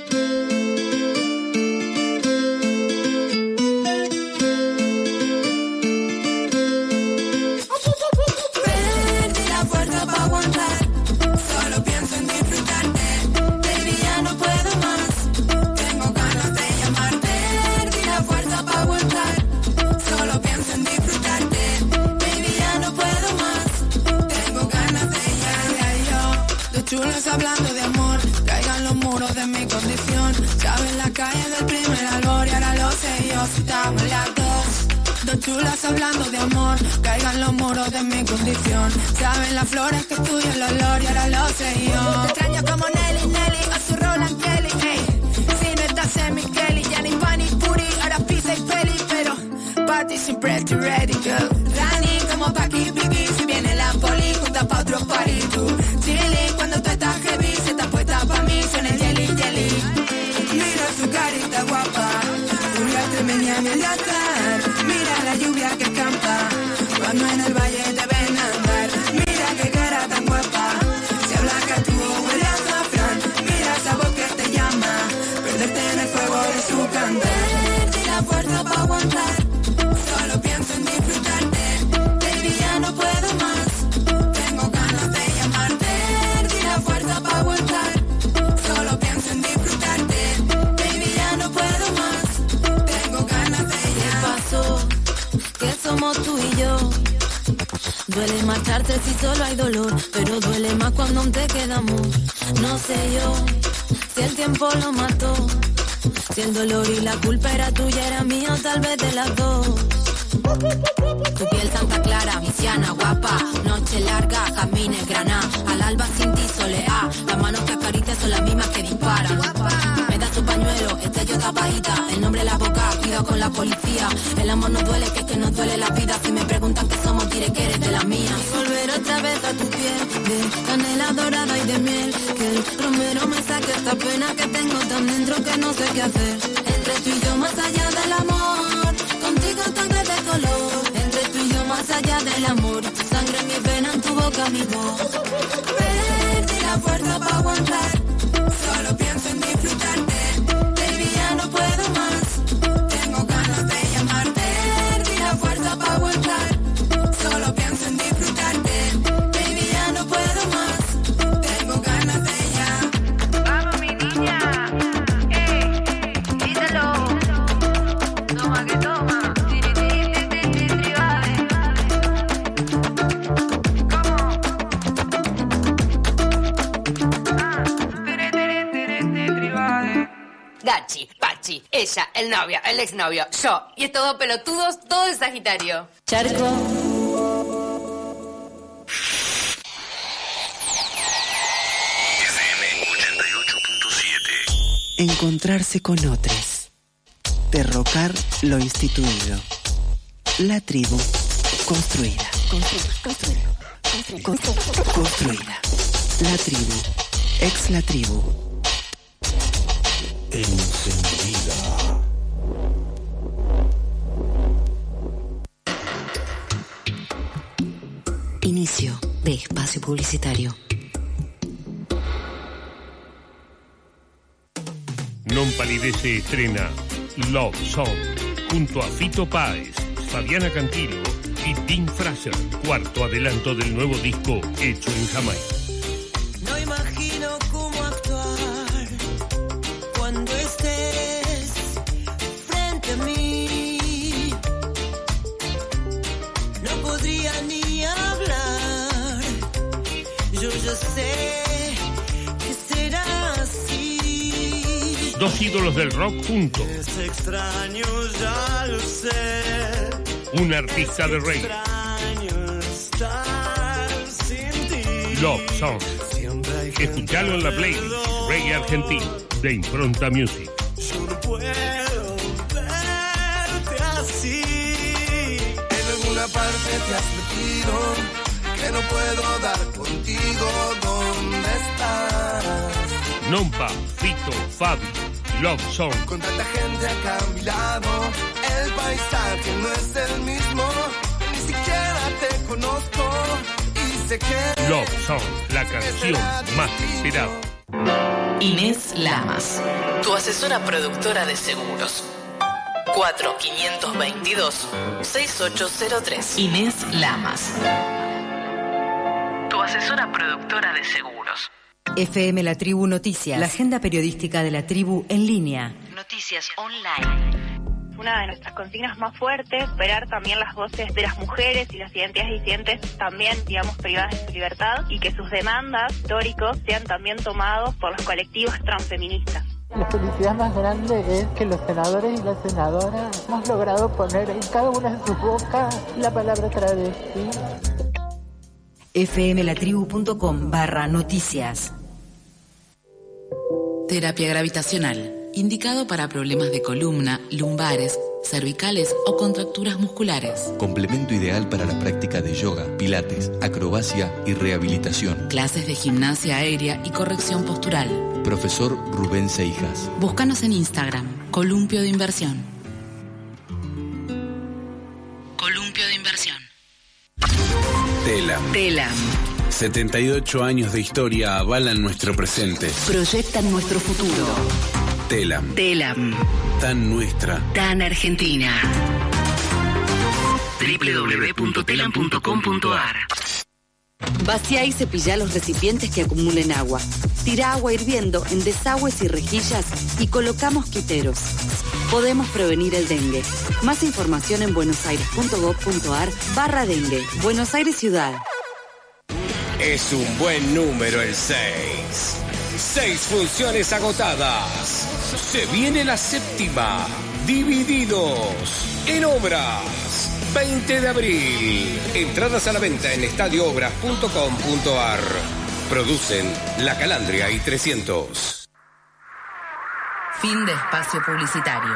Chulos hablando de amor, caigan los muros de mi condición. Saben la calle del primer albor y ahora lo sé yo, si estamos las dos. Dos chulas hablando de amor, caigan los muros de mi condición. Saben las flores que estudio el olor y ahora lo sé yo. Te extraño como Nelly, Nelly, a su Roland Kelly, ey. Si no estás en mi Kelly, ya ni pan ni puri, ahora pizza y peli, pero party siempre estoy ready, girl. Rani como Paki Biggie, si viene la poli, junta pa' otro party, tú. Chili, cuando tú estás heavy, se está puesta pa' mí, suena el jelly, jelly. Mira su carita guapa, Julia te venía a delatar. Mira la lluvia que campa, cuando en el valle te ven andar. Mira qué cara tan guapa, si habla que tú huele a azafrán. Mira esa voz que te llama, perderte en el fuego de su cantar. Perdí la fuerza pa' aguantar, solo pienso en disfrutarte. Baby, ya no puedo más, tengo ganas de llamarte. Perdí la fuerza pa' aguantar, solo pienso en disfrutarte. Baby, ya no puedo más, tengo ganas de llamarte. ¿Qué pasó? Que somos tú y yo. Duele marcharte si solo hay dolor, pero duele más cuando aún te queda amor. No sé yo si el tiempo lo mató, si el dolor y la culpa era tuya, era mío, tal vez de las dos. Tu piel Santa Clara, misiana, guapa. Noche larga, jazmines, graná. Al alba sin ti, soleá. Las manos que acaricias son las mismas que disparan. Me da su pañuelo, estoy yo tapadita. El nombre en la boca, cuidado con la policía. El amor no duele, que es que nos duele la vida. Si me preguntan qué somos, diré que eres de las mías. Y volver otra vez a tu piel, de canela dorada y de miel. Que el romero me saque esta pena que tengo tan dentro que no sé qué hacer. Entre tú y yo, más allá del amor, contigo todo es de color. Entre tú y yo, más allá del amor, tu sangre en mi vena, en tu boca mi voz. Perdí la fuerza para aguantar, solo pienso en disfrutarte. Baby, ya no puedo más, tengo ganas de llamarte. Perdí la fuerza para aguantar, solo pienso en disfrutarte. Baby, ya no puedo más, tengo ganas de llamarte. Vamos, mi niña, ey, díselo. Toma que toma. Gachi, Pachi, ella, el novio, el exnovio, yo y estos dos pelotudos, todo de Sagitario. Charco. F M ochenta y ocho punto siete. Encontrarse con otros. Derrocar lo instituido. La tribu construida. Construida. Construida. Construida. Construida. La tribu. Ex la tribu. Encendida. Inicio de espacio publicitario. Non Palidece estrena Love Song junto a Fito Páez, Fabiana Cantilo y Dean Fraser, cuarto adelanto del nuevo disco hecho en Jamaica. No imagino cómo actuar cuando estés frente a mí. No podría ni hablar. Yo ya sé que será así. Dos ídolos del rock juntos. Es extraño, ya lo sé. Un artista de reggae. Love Song. Escuchalo en la playlist Reggae Argentino de Impronta Music. Yo no puedo verte así. En alguna parte te has metido que no puedo dar contigo. ¿Dónde estás? Nompa, Fito, Fabi, Love Song. Con tanta gente acá a mi lado, el paisaje no es el mismo. Ni siquiera te conozco y sé que Love Song, la canción más esperada. Inés Lamas, tu asesora productora de seguros. cuatro cinco dos dos, seis ocho cero tres. Inés Lamas, tu asesora productora de seguros. F M La Tribu Noticias, la agenda periodística de la tribu en línea. Noticias online. Una de nuestras consignas más fuertes, superar también las voces de las mujeres y las identidades disidentes también, digamos, privadas de su libertad, y que sus demandas históricos sean también tomados por los colectivos transfeministas. La felicidad más grande es que los senadores y las senadoras hemos logrado poner en cada una de sus bocas la palabra travesti. fmlatribu.com barra noticias. Terapia gravitacional, indicado para problemas de columna, lumbares, cervicales o contracturas musculares. Complemento ideal para la práctica de yoga, pilates, acrobacia y rehabilitación. Clases de gimnasia aérea y corrección postural. Profesor Rubén Seijas. Búscanos en Instagram, Columpio de Inversión. Columpio de Inversión. Telam. Telam. setenta y ocho años de historia avalan nuestro presente. Proyectan nuestro futuro. Telam. Telam. Tan nuestra. Tan argentina. doble u doble u doble u punto telam punto com punto a r. Vacía y cepilla los recipientes que acumulen agua. Tira agua hirviendo en desagües y rejillas y coloca mosquiteros. Podemos prevenir el dengue. Más información en buenosaires.gov.ar barra dengue. Buenos Aires Ciudad. Es un buen número el seis. Seis funciones agotadas. Se viene la séptima. Divididos. En obras. veinte de abril. Entradas a la venta en estadio obras punto com punto a r. Producen La Calandria y trescientos. Fin de espacio publicitario.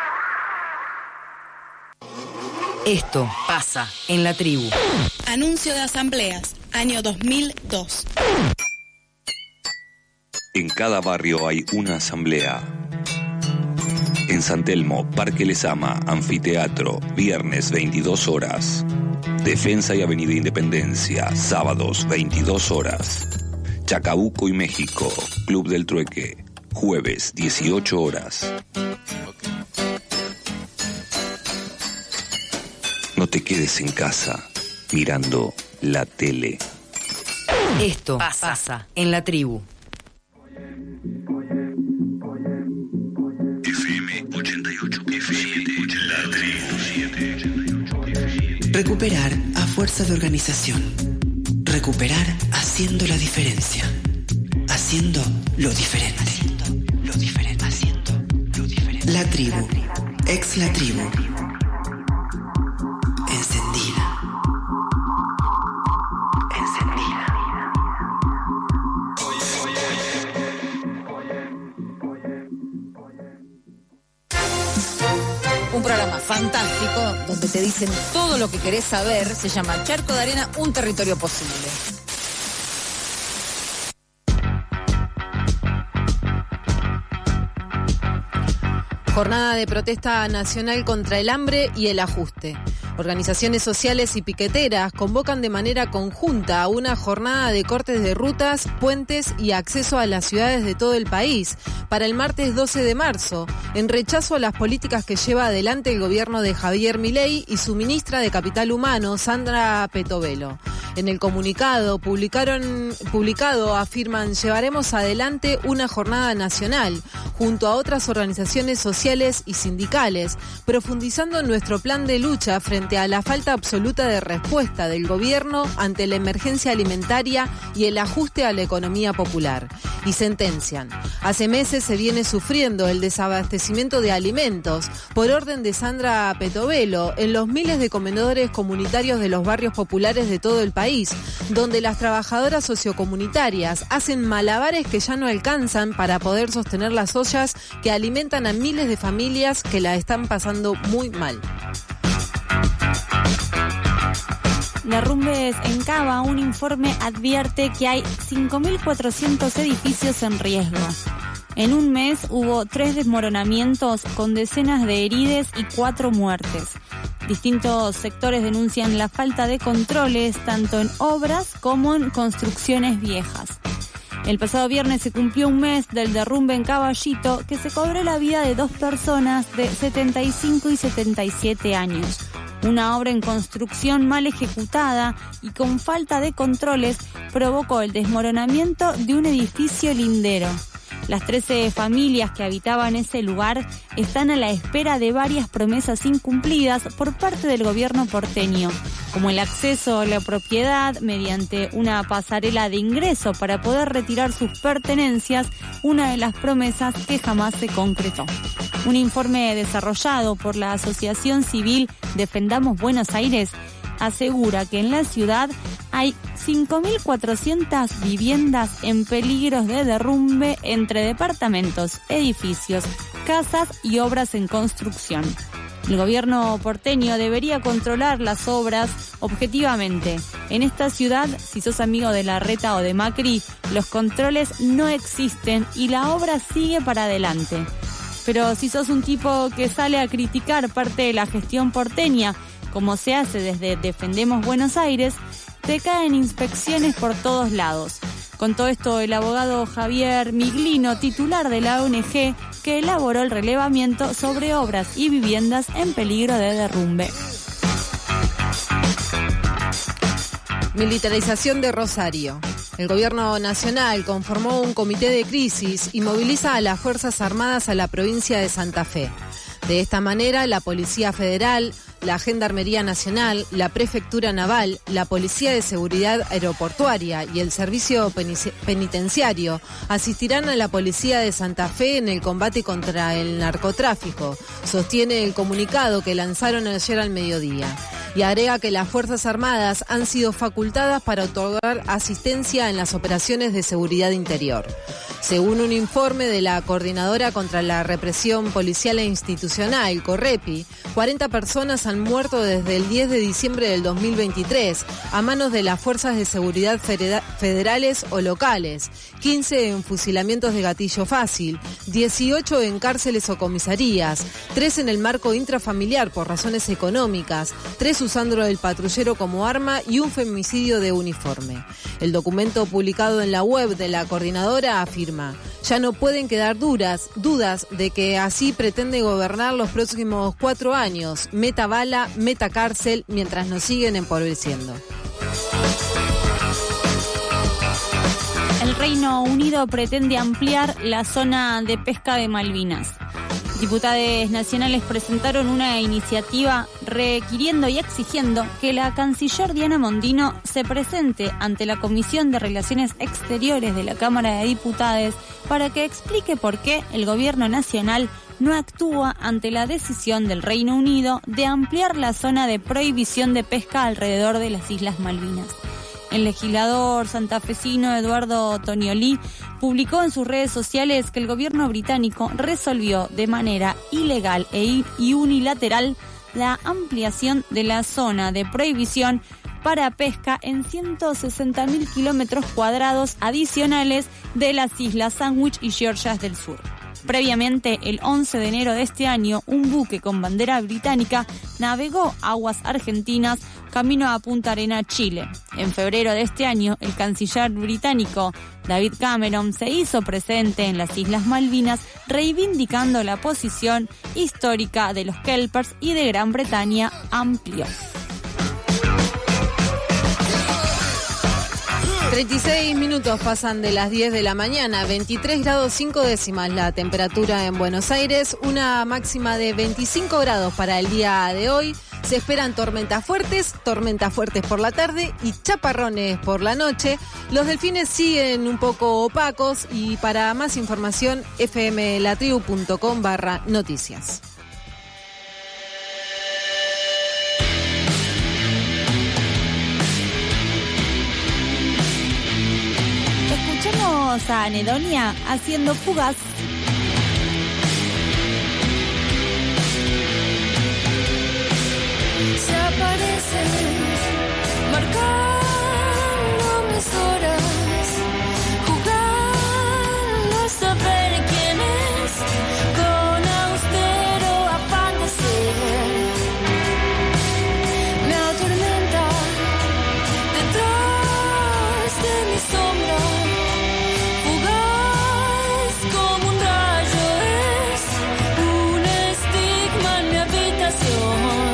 Esto pasa en la tribu. Anuncio de asambleas, año dos mil dos. En cada barrio hay una asamblea. En San Telmo, Parque Lezama, Anfiteatro, viernes veintidós horas. Defensa y Avenida Independencia, sábados veintidós horas. Chacabuco y México, Club del Trueque, jueves dieciocho horas. No te quedes en casa mirando la tele. Esto pasa, pasa en la tribu. F M ochenta y ocho punto siete, la tribu. Recuperar a fuerza de organización. Recuperar haciendo la diferencia. Haciendo lo diferente. Haciendo lo diferente. Haciendo lo diferente. La tribu. Ex la tribu. Encendida. Encendida. Un programa fantástico donde te dicen todo lo que querés saber. Se llama Charco de Arena, un territorio posible. Jornada de protesta nacional contra el hambre y el ajuste. Organizaciones sociales y piqueteras convocan de manera conjunta a una jornada de cortes de rutas, puentes y acceso a las ciudades de todo el país para el martes doce de marzo, en rechazo a las políticas que lleva adelante el gobierno de Javier Milei y su ministra de Capital Humano, Sandra Petovelo. En el comunicado publicaron, publicado afirman: llevaremos adelante una jornada nacional junto a otras organizaciones sociales y sindicales, profundizando en nuestro plan de lucha frente a la falta absoluta de respuesta del gobierno ante la emergencia alimentaria y el ajuste a la economía popular. Y sentencian: hace meses se viene sufriendo el desabastecimiento de alimentos por orden de Sandra Petovelo en los miles de comedores comunitarios de los barrios populares de todo el país, donde las trabajadoras sociocomunitarias hacen malabares que ya no alcanzan para poder sostener las ollas que alimentan a miles de familias que la están pasando muy mal. Derrumbes en Cava. Un informe advierte que hay cinco mil cuatrocientos edificios en riesgo. En un mes hubo tres desmoronamientos con decenas de heridos y cuatro muertes. Distintos sectores denuncian la falta de controles tanto en obras como en construcciones viejas. El pasado viernes se cumplió un mes del derrumbe en Caballito, que se cobró la vida de dos personas de setenta y cinco y setenta y siete años. Una obra en construcción mal ejecutada y con falta de controles provocó el desmoronamiento de un edificio lindero. Las trece familias que habitaban ese lugar están a la espera de varias promesas incumplidas por parte del gobierno porteño, como el acceso a la propiedad mediante una pasarela de ingreso para poder retirar sus pertenencias, una de las promesas que jamás se concretó. Un informe desarrollado por la Asociación Civil Defendamos Buenos Aires asegura que en la ciudad hay cinco mil cuatrocientas viviendas en peligros de derrumbe entre departamentos, edificios, casas y obras en construcción. El gobierno porteño debería controlar las obras objetivamente. En esta ciudad, si sos amigo de Larreta o de Macri, los controles no existen y la obra sigue para adelante. Pero si sos un tipo que sale a criticar parte de la gestión porteña, como se hace desde Defendemos Buenos Aires, te caen inspecciones por todos lados. Con todo esto, el abogado Javier Miglino, titular de la O N G, que elaboró el relevamiento sobre obras y viviendas en peligro de derrumbe. Militarización de Rosario. El gobierno nacional conformó un comité de crisis y moviliza a las Fuerzas Armadas a la provincia de Santa Fe. De esta manera, la Policía Federal, la Gendarmería Nacional, la Prefectura Naval, la Policía de Seguridad Aeroportuaria y el Servicio Penitenciario asistirán a la Policía de Santa Fe en el combate contra el narcotráfico, sostiene el comunicado que lanzaron ayer al mediodía. Y agrega que las Fuerzas Armadas han sido facultadas para otorgar asistencia en las operaciones de seguridad interior. Según un informe de la Coordinadora contra la Represión Policial e Institucional, CORREPI, cuarenta personas han muerto desde el diez de diciembre del dos mil veintitrés a manos de las fuerzas de seguridad federales o locales, quince en fusilamientos de gatillo fácil, dieciocho en cárceles o comisarías, tres en el marco intrafamiliar por razones económicas, tres usando el patrullero como arma y un femicidio de uniforme. El documento publicado en la web de la coordinadora afirma: ya no pueden quedar dudas, dudas de que así pretende gobernar los próximos cuatro años. Meta bala, meta cárcel, mientras nos siguen empobreciendo. El Reino Unido pretende ampliar la zona de pesca de Malvinas. Diputados nacionales presentaron una iniciativa requiriendo y exigiendo que la canciller Diana Mondino se presente ante la Comisión de Relaciones Exteriores de la Cámara de Diputados para que explique por qué el gobierno nacional no actúa ante la decisión del Reino Unido de ampliar la zona de prohibición de pesca alrededor de las Islas Malvinas. El legislador santafesino Eduardo Toniolí publicó en sus redes sociales que el gobierno británico resolvió de manera ilegal e y unilateral la ampliación de la zona de prohibición para pesca en ciento sesenta mil kilómetros cuadrados adicionales de las Islas Sandwich y Georgias del Sur. Previamente, el once de enero de este año, un buque con bandera británica navegó aguas argentinas camino a Punta Arena, Chile. En febrero de este año, el canciller británico David Cameron se hizo presente en las Islas Malvinas, reivindicando la posición histórica de los Kelpers y de Gran Bretaña amplió. treinta y seis minutos pasan de las diez de la mañana, veintitrés grados cinco décimas la temperatura en Buenos Aires, una máxima de veinticinco grados para el día de hoy. Se esperan tormentas fuertes, tormentas fuertes por la tarde y chaparrones por la noche. Los delfines siguen un poco opacos y para más información fmlatribu.com barra noticias. Escuchamos a Anedonia haciendo Fugaz. Se aparece marcando mis horas, jugando a saber quién es, con austero afán de ser. Me atormenta detrás de mi sombra, fugaz como un rayo es, un estigma en mi habitación.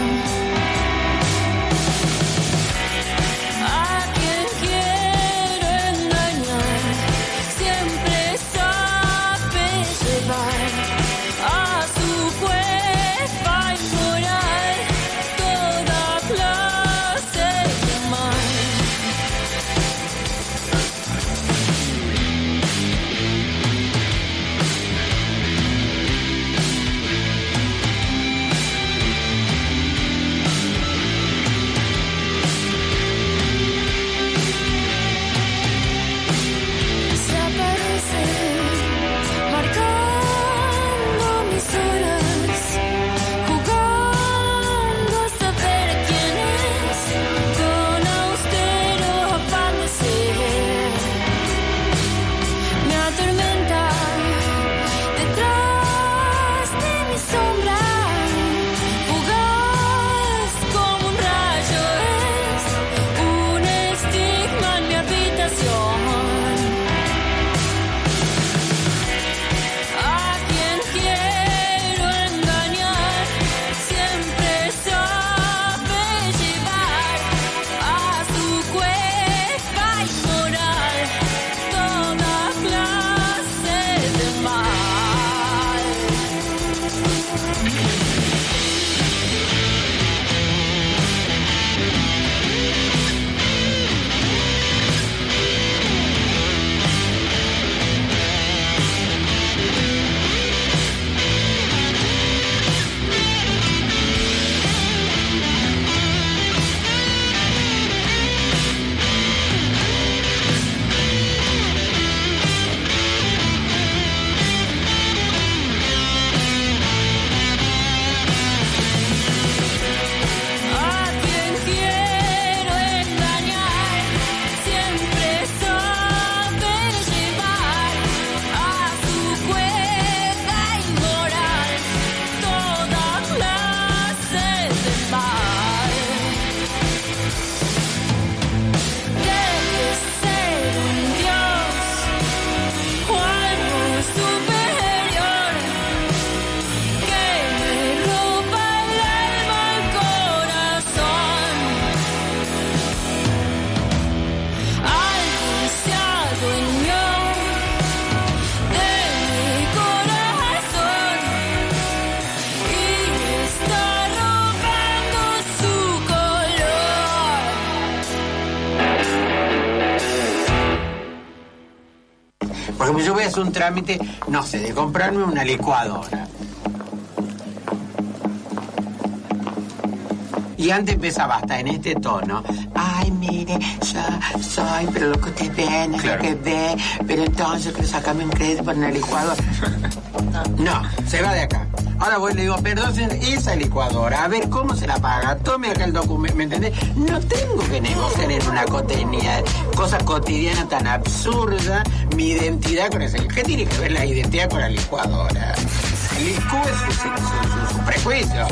Por ejemplo, yo voy a hacer un trámite, no sé, de comprarme una licuadora. Y antes empezaba hasta en este tono. Ay, mire, yo soy, pero lo que usted ve no es lo que ve. Pero entonces yo quiero sacarme un crédito para una licuadora. No, se va de acá. Ahora voy y le digo, perdón, esa licuadora, a ver, ¿cómo se la paga? Tome acá el documento, ¿me entendés? No tengo que negociar en una cotidiana, cosa cotidiana tan absurda, mi identidad con ese. ¿Qué tiene que ver la identidad con la licuadora? Licúe su, su, su, su, su prejuicio.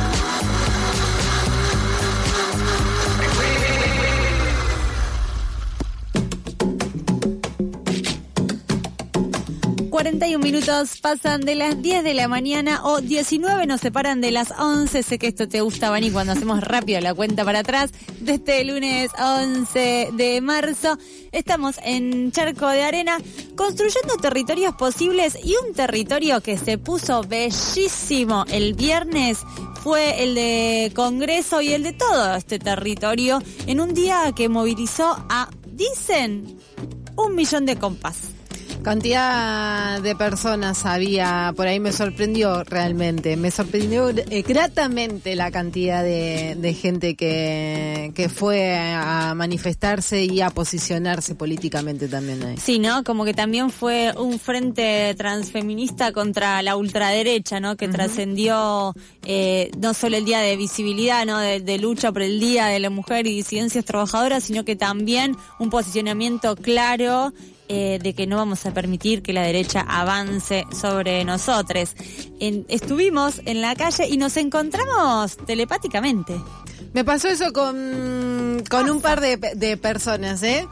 cuarenta y un minutos pasan de las diez de la mañana o diecinueve nos separan de las once. Sé que esto te gusta, Vani, cuando hacemos rápido la cuenta para atrás. De este lunes once de marzo estamos en Charco de Arena construyendo territorios posibles, y un territorio que se puso bellísimo el viernes fue el de Congreso y el de todo este territorio en un día que movilizó a, dicen, un millón de compas. Cantidad de personas había, por ahí me sorprendió realmente, me sorprendió eh, gratamente la cantidad de, de gente que, que fue a manifestarse y a posicionarse políticamente también ahí. Sí, ¿no? Como que también fue un frente transfeminista contra la ultraderecha, ¿no? Que uh-huh. trascendió eh, no solo el día de visibilidad, ¿no? De, de lucha por el Día de la Mujer y Disidencias Trabajadoras, sino que también un posicionamiento claro Eh, de que no vamos a permitir que la derecha avance sobre nosotros. En, estuvimos en la calle y nos encontramos telepáticamente. Me pasó eso con, con un par de, de personas, ¿eh?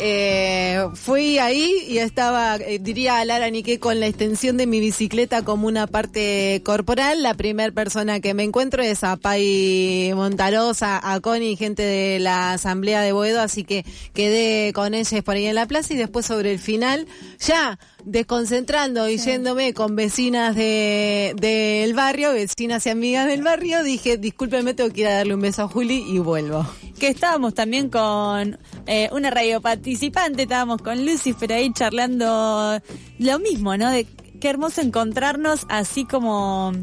Eh, fui ahí y estaba, eh, diría a Lara Niqué, con la extensión de mi bicicleta como una parte corporal. La primera persona que me encuentro es a Pai Montarosa, a Connie, gente de la Asamblea de Boedo, así que quedé con ellas por ahí en la plaza, y después sobre el final, ya desconcentrando y sí. yéndome con vecinas de del barrio, vecinas y amigas del barrio, dije, discúlpeme, tengo que ir a darle un beso a Juli y vuelvo. Que estábamos también con eh, una radio participante, estábamos con Lucifer ahí charlando lo mismo, ¿no? De qué hermoso encontrarnos así como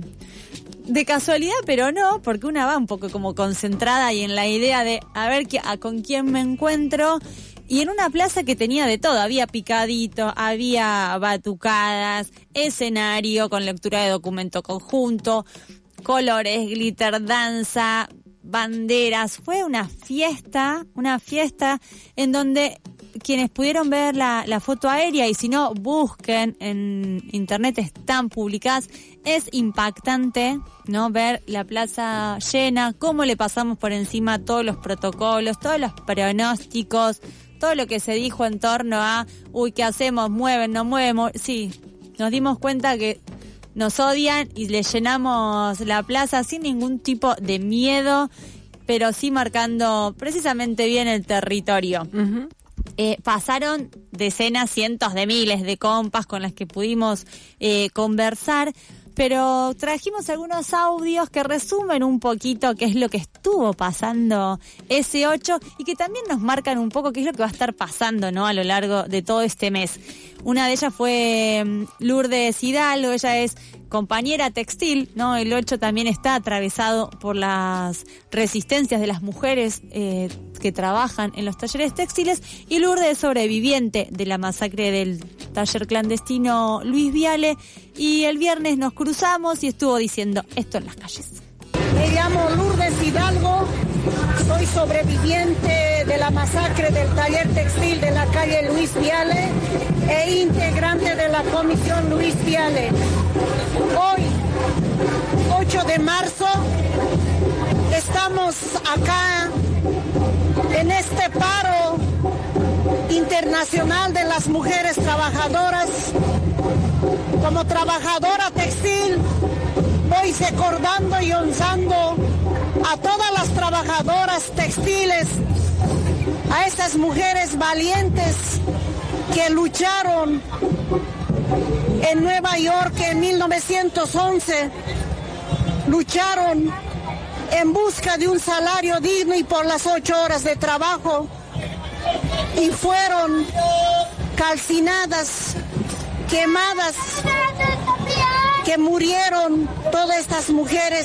de casualidad, pero no, porque una va un poco como concentrada y en la idea de a ver qué, a, con quién me encuentro. Y en una plaza que tenía de todo, había picadito, había batucadas, escenario con lectura de documento conjunto, colores, glitter, danza, banderas. Fue una fiesta, una fiesta en donde quienes pudieron ver la, la foto aérea, y si no, busquen en internet, están publicadas. Es impactante, ¿no? Ver la plaza llena, cómo le pasamos por encima todos los protocolos, todos los pronósticos, todo lo que se dijo en torno a, uy, ¿qué hacemos? ¿Mueven? ¿No mueven? Sí, nos dimos cuenta que nos odian y le llenamos la plaza sin ningún tipo de miedo, pero sí marcando precisamente bien el territorio. Uh-huh. Eh, pasaron decenas, cientos de miles de compas con las que pudimos eh, conversar, pero trajimos algunos audios que resumen un poquito qué es lo que estuvo pasando ese ocho y que también nos marcan un poco qué es lo que va a estar pasando, ¿no? A lo largo de todo este mes. Una de ellas fue Lourdes Hidalgo, ella es compañera textil, ¿no? El ocho también está atravesado por las resistencias de las mujeres eh, que trabajan en los talleres textiles, y Lourdes es sobreviviente de la masacre del taller clandestino Luis Viale, y el viernes nos cruzamos y estuvo diciendo esto en las calles. Me llamo Lourdes Hidalgo, soy sobreviviente de la masacre del taller textil de la calle Luis Viale e integrante de la comisión Luis Viale. Hoy, ocho de marzo, estamos acá en este paro internacional de las mujeres trabajadoras. Como trabajadora textil, voy recordando y honrando a todas las trabajadoras textiles, a estas mujeres valientes que lucharon en Nueva York en mil novecientos once, lucharon en busca de un salario digno y por las ocho horas de trabajo, y fueron calcinadas, quemadas, que murieron todas estas mujeres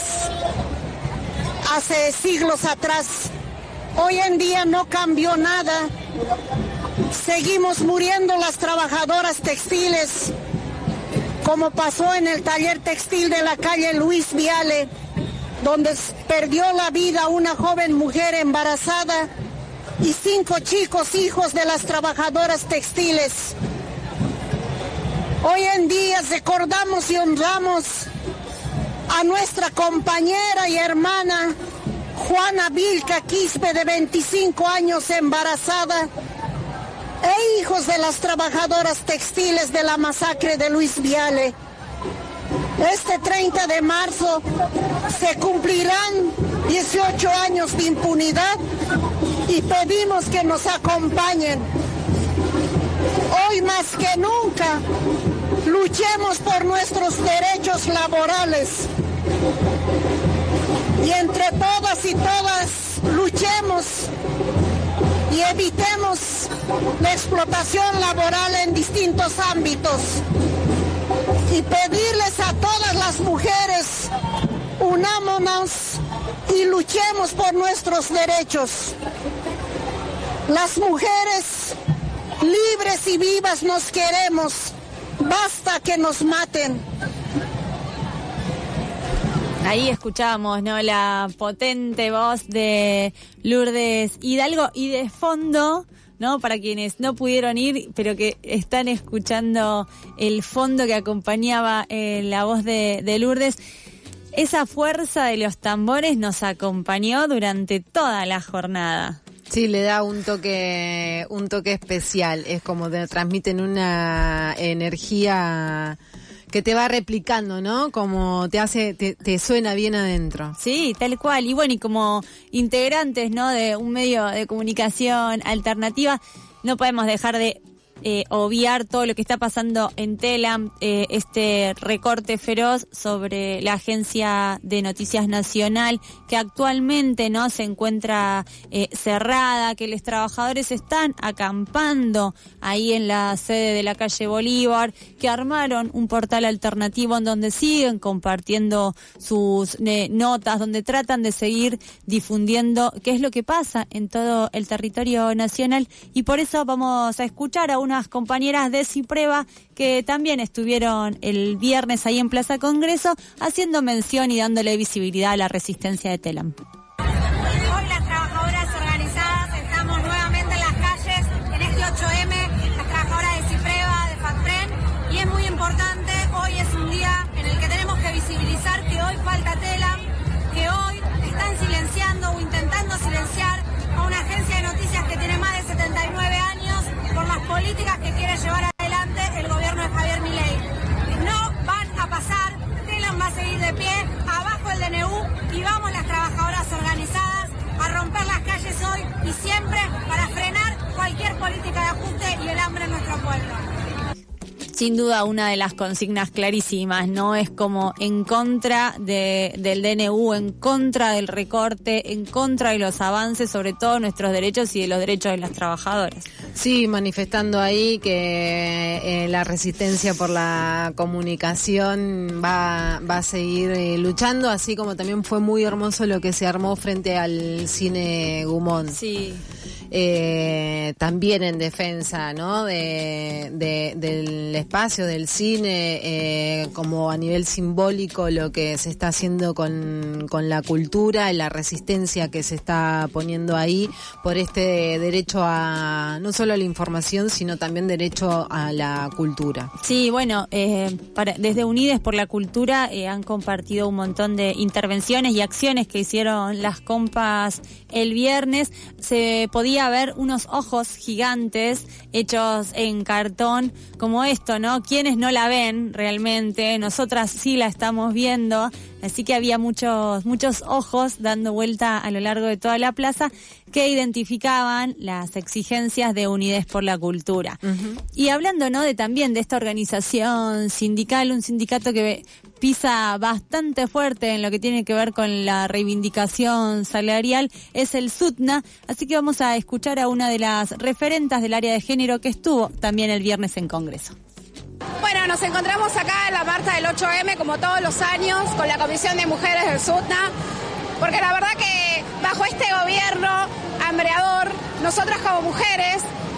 hace siglos atrás. Hoy en día no cambió nada. Seguimos muriendo las trabajadoras textiles como pasó en el taller textil de la calle Luis Viale, donde perdió la vida una joven mujer embarazada y cinco chicos hijos de las trabajadoras textiles. Hoy en día recordamos y honramos a nuestra compañera y hermana Juana Vilca Quispe, de veinticinco años, embarazada, e hijos de las trabajadoras textiles de la masacre de Luis Viale. Este treinta de marzo se cumplirán dieciocho años de impunidad y pedimos que nos acompañen. Hoy más que nunca, luchemos por nuestros derechos laborales. Y entre todas y todas luchemos y evitemos la explotación laboral en distintos ámbitos. Y pedirles a todas las mujeres, unámonos y luchemos por nuestros derechos. Las mujeres libres y vivas nos queremos, basta que nos maten. Ahí escuchamos, ¿no?, la potente voz de Lourdes Hidalgo, y de fondo, ¿no?, para quienes no pudieron ir, pero que están escuchando el fondo que acompañaba eh, la voz de, de Lourdes, esa fuerza de los tambores nos acompañó durante toda la jornada. Sí, le da un toque, un toque especial, es como te transmiten una energía que te va replicando, ¿no? Como te hace, te, te suena bien adentro. Sí, tal cual. Y bueno, y como integrantes, ¿no?, de un medio de comunicación alternativa, no podemos dejar de eh, obviar todo lo que está pasando en Telam, eh, este recorte feroz sobre la Agencia de Noticias Nacional, que actualmente no se encuentra eh, cerrada, que los trabajadores están acampando ahí en la sede de la calle Bolívar, que armaron un portal alternativo en donde siguen compartiendo sus eh, notas, donde tratan de seguir difundiendo qué es lo que pasa en todo el territorio nacional. Y por eso vamos a escuchar a unas compañeras de Cipreva que también estuvieron el viernes ahí en Plaza Congreso haciendo mención y dándole visibilidad a la resistencia de Telam. Hoy las trabajadoras organizadas estamos nuevamente en las calles en este ocho eme, las trabajadoras de Cipreva, de FACTREN, y es muy importante, hoy es un día en el que tenemos que visibilizar que hoy falta Telam, que hoy están silenciando o intentando silenciar a una agencia de noticias que tiene más de setenta y nueve años por las políticas que quiere llevar adelante el gobierno de Javier Milei. No van a pasar, Telam va a seguir de pie, abajo el D N U, y vamos las trabajadoras organizadas a romper las calles hoy y siempre para frenar cualquier política de ajuste y el hambre en nuestro pueblo. Sin duda una de las consignas clarísimas, ¿no? Es como en contra de, del D N U, en contra del recorte, en contra de los avances, sobre todo nuestros derechos y de los derechos de las trabajadoras. Sí, manifestando ahí que eh, la resistencia por la comunicación va, va a seguir eh, luchando, así como también fue muy hermoso lo que se armó frente al cine Gumón. Sí. Eh, también en defensa, ¿no?, de, de, del espacio del cine, eh, como a nivel simbólico lo que se está haciendo con, con la cultura y la resistencia que se está poniendo ahí por este derecho a no solo a la información, sino también derecho a la cultura. Sí, bueno, eh, para, desde Unides por la Cultura eh, han compartido un montón de intervenciones y acciones que hicieron las compas el viernes. Se podía ver unos ojos gigantes hechos en cartón como esto, ¿no? Quienes no la ven realmente, nosotras sí la estamos viendo, así que había muchos muchos ojos dando vuelta a lo largo de toda la plaza que identificaban las exigencias de Unides por la Cultura. Uh-huh. Y hablando, ¿no?, de también de esta organización sindical, un sindicato que pisa bastante fuerte en lo que tiene que ver con la reivindicación salarial, es el SUTNA, así que vamos a escuchar a una de las referentas del área de género que estuvo también el viernes en Congreso. Bueno, nos encontramos acá en la marcha del ocho eme, como todos los años, con la Comisión de Mujeres del SUTNA, porque la verdad que bajo este gobierno hambreador, nosotras como mujeres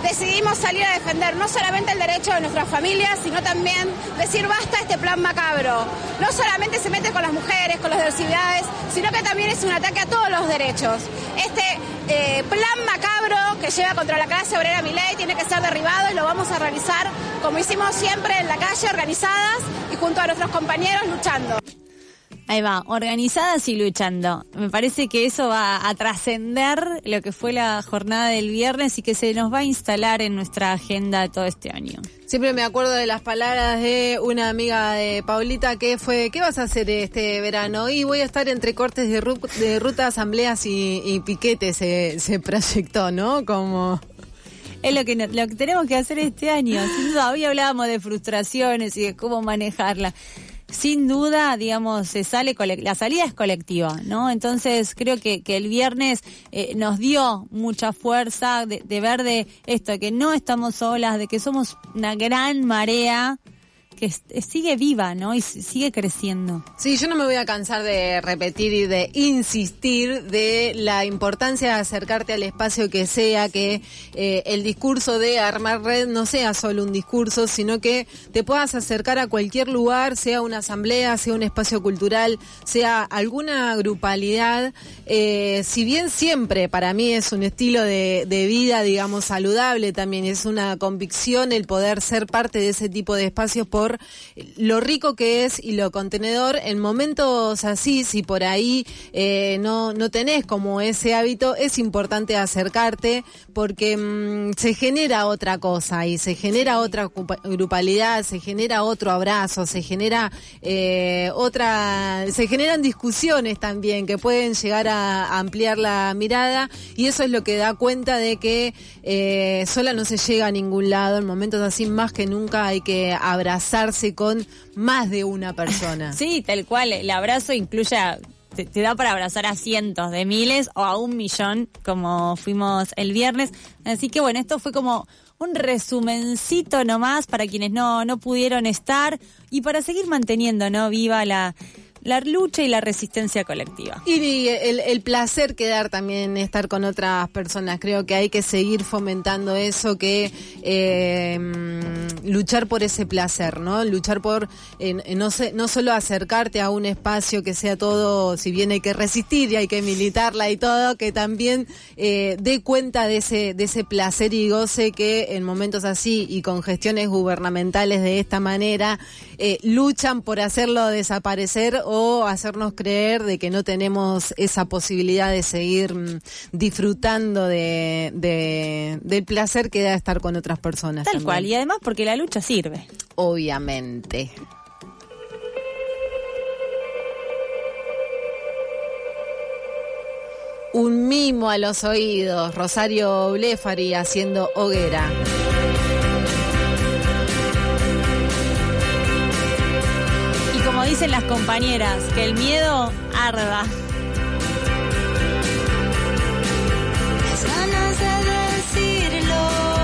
decidimos salir a defender no solamente el derecho de nuestras familias, sino también decir basta a este plan macabro. No solamente se mete con las mujeres, con las diversidades, sino que también es un ataque a todos los derechos. Este eh, plan macabro que lleva contra la clase obrera Milei tiene que ser derribado y lo vamos a realizar como hicimos siempre en la calle, organizadas y junto a nuestros compañeros luchando. Ahí va, organizadas y luchando. Me parece que eso va a trascender lo que fue la jornada del viernes y que se nos va a instalar en nuestra agenda todo este año. Siempre me acuerdo de las palabras de una amiga de Paulita que fue, ¿qué vas a hacer este verano? Y voy a estar entre cortes de, ru- de ruta, asambleas y, y piquetes, se, se proyectó, ¿no? Como... Es lo que, lo que tenemos que hacer este año. Sin duda, hoy hablábamos de frustraciones y de cómo manejarla. Sin duda, digamos, se sale la salida es colectiva, ¿no? Entonces creo que, que el viernes eh, nos dio mucha fuerza de, de ver de esto, que no estamos solas, de que somos una gran marea que es, sigue viva, ¿no? Y sigue creciendo. Sí, yo no me voy a cansar de repetir y de insistir de la importancia de acercarte al espacio que sea, que eh, el discurso de armar red no sea solo un discurso, sino que te puedas acercar a cualquier lugar, sea una asamblea, sea un espacio cultural, sea alguna grupalidad. Eh, si bien siempre para mí es un estilo de, de vida, digamos, saludable, también es una convicción el poder ser parte de ese tipo de espacios por lo rico que es y lo contenedor. En momentos así, si por ahí eh, no, no tenés como ese hábito, es importante acercarte porque mmm, se genera otra cosa y se genera otra grupalidad, se genera otro abrazo, se genera eh, otra, se generan discusiones también que pueden llegar a ampliar la mirada, y eso es lo que da cuenta de que eh, sola no se llega a ningún lado. En momentos así más que nunca hay que abrazar con más de una persona. Sí, tal cual. El abrazo incluye, a, te, te da para abrazar a cientos de miles o a un millón, como fuimos el viernes. Así que bueno, esto fue como un resumencito nomás para quienes no, no pudieron estar y para seguir manteniendo, ¿no?, viva la... la lucha y la resistencia colectiva. Y el, el placer que dar también estar con otras personas. Creo que hay que seguir fomentando eso, que eh, luchar por ese placer, ¿no? Luchar por eh, no, sé, no solo acercarte a un espacio que sea todo, si bien hay que resistir y hay que militarla y todo, que también eh, dé cuenta de ese, de ese placer y goce que en momentos así y con gestiones gubernamentales de esta manera eh, luchan por hacerlo desaparecer o hacernos creer de que no tenemos esa posibilidad de seguir mm, disfrutando de, de del placer que da estar con otras personas. Tal también. cual, y además porque la lucha sirve. Obviamente. Un mimo a los oídos, Rosario Blefari haciendo hoguera. Como dicen las compañeras, que el miedo arda. Las ganas de decirlo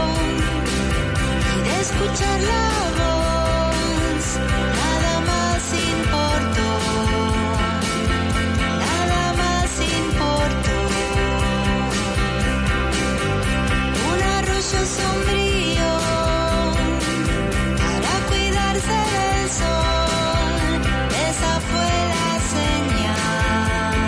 y de escuchar la voz, nada más importó, nada más importó. Un arroyo sombrío para cuidarse del sol. Esa fue la señal.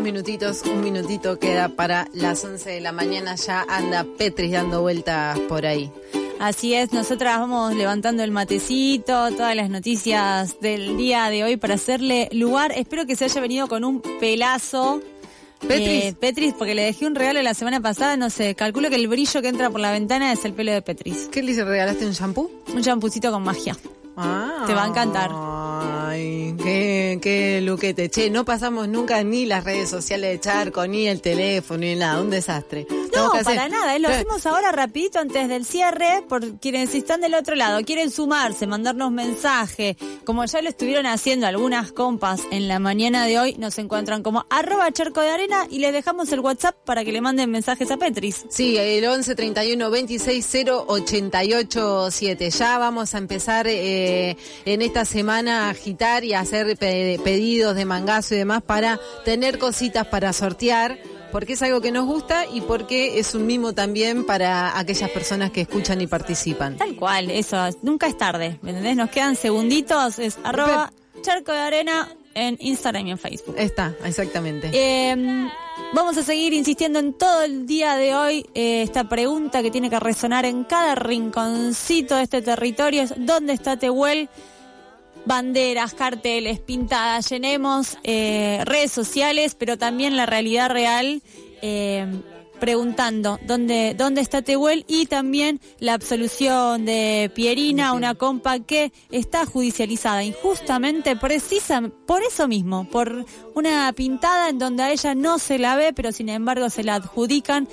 minutitos, un minutito queda para las once de la mañana. Ya anda Petris dando vueltas por ahí. Así es, nosotras vamos levantando el matecito, todas las noticias del día de hoy para hacerle lugar. Espero que se haya venido con un pelazo. Petris. Eh, Petris, porque le dejé un regalo la semana pasada, no sé, calculo que el brillo que entra por la ventana es el pelo de Petris. ¿Qué le regalaste, un shampoo? Un champucito con magia. Ah. Te va a encantar. Ay, qué, qué luquete. Che, no pasamos nunca ni las redes sociales de Charco, ni el teléfono, ni nada. Un desastre. No, para nada. ¿eh? Lo hacemos ahora rapidito antes del cierre. Por quienes están del otro lado, quieren sumarse, mandarnos mensaje. Como ya lo estuvieron haciendo algunas compas en la mañana de hoy, nos encuentran como arroba charco de arena y les dejamos el WhatsApp para que le manden mensajes a Petris. Sí, el once treinta y uno veintiséis cero ochenta y ocho siete. Ya vamos a empezar eh, en esta semana a agitar y a hacer pe- pedidos de mangazo y demás para tener cositas para sortear, porque es algo que nos gusta y porque es un mimo también para aquellas personas que escuchan y participan. Tal cual, eso, nunca es tarde, ¿me entendés? Nos quedan segunditos, es arroba charco de arena en Instagram y en Facebook. Está, exactamente. Eh, vamos a seguir insistiendo en todo el día de hoy eh, esta pregunta que tiene que resonar en cada rinconcito de este territorio es ¿dónde está Tehuel? Banderas, carteles, pintadas, llenemos eh, redes sociales, pero también la realidad real, eh, preguntando dónde, dónde está Tehuel y también la absolución de Pierina, una compa que está judicializada injustamente, precisa por eso mismo, por una pintada en donde a ella no se la ve, pero sin embargo se la adjudican,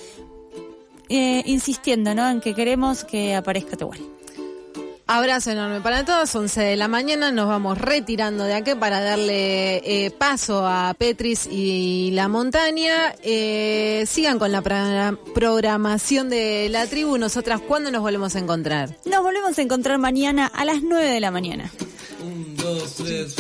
eh, insistiendo, ¿no?, en que queremos que aparezca Tehuel. Abrazo enorme para todos, once de la mañana, nos vamos retirando de aquí para darle eh, paso a Petris y la montaña. Eh, sigan con la pra- programación de la tribu. Nosotras, ¿cuándo nos volvemos a encontrar? Nos volvemos a encontrar mañana a las nueve de la mañana. Un, dos, tres.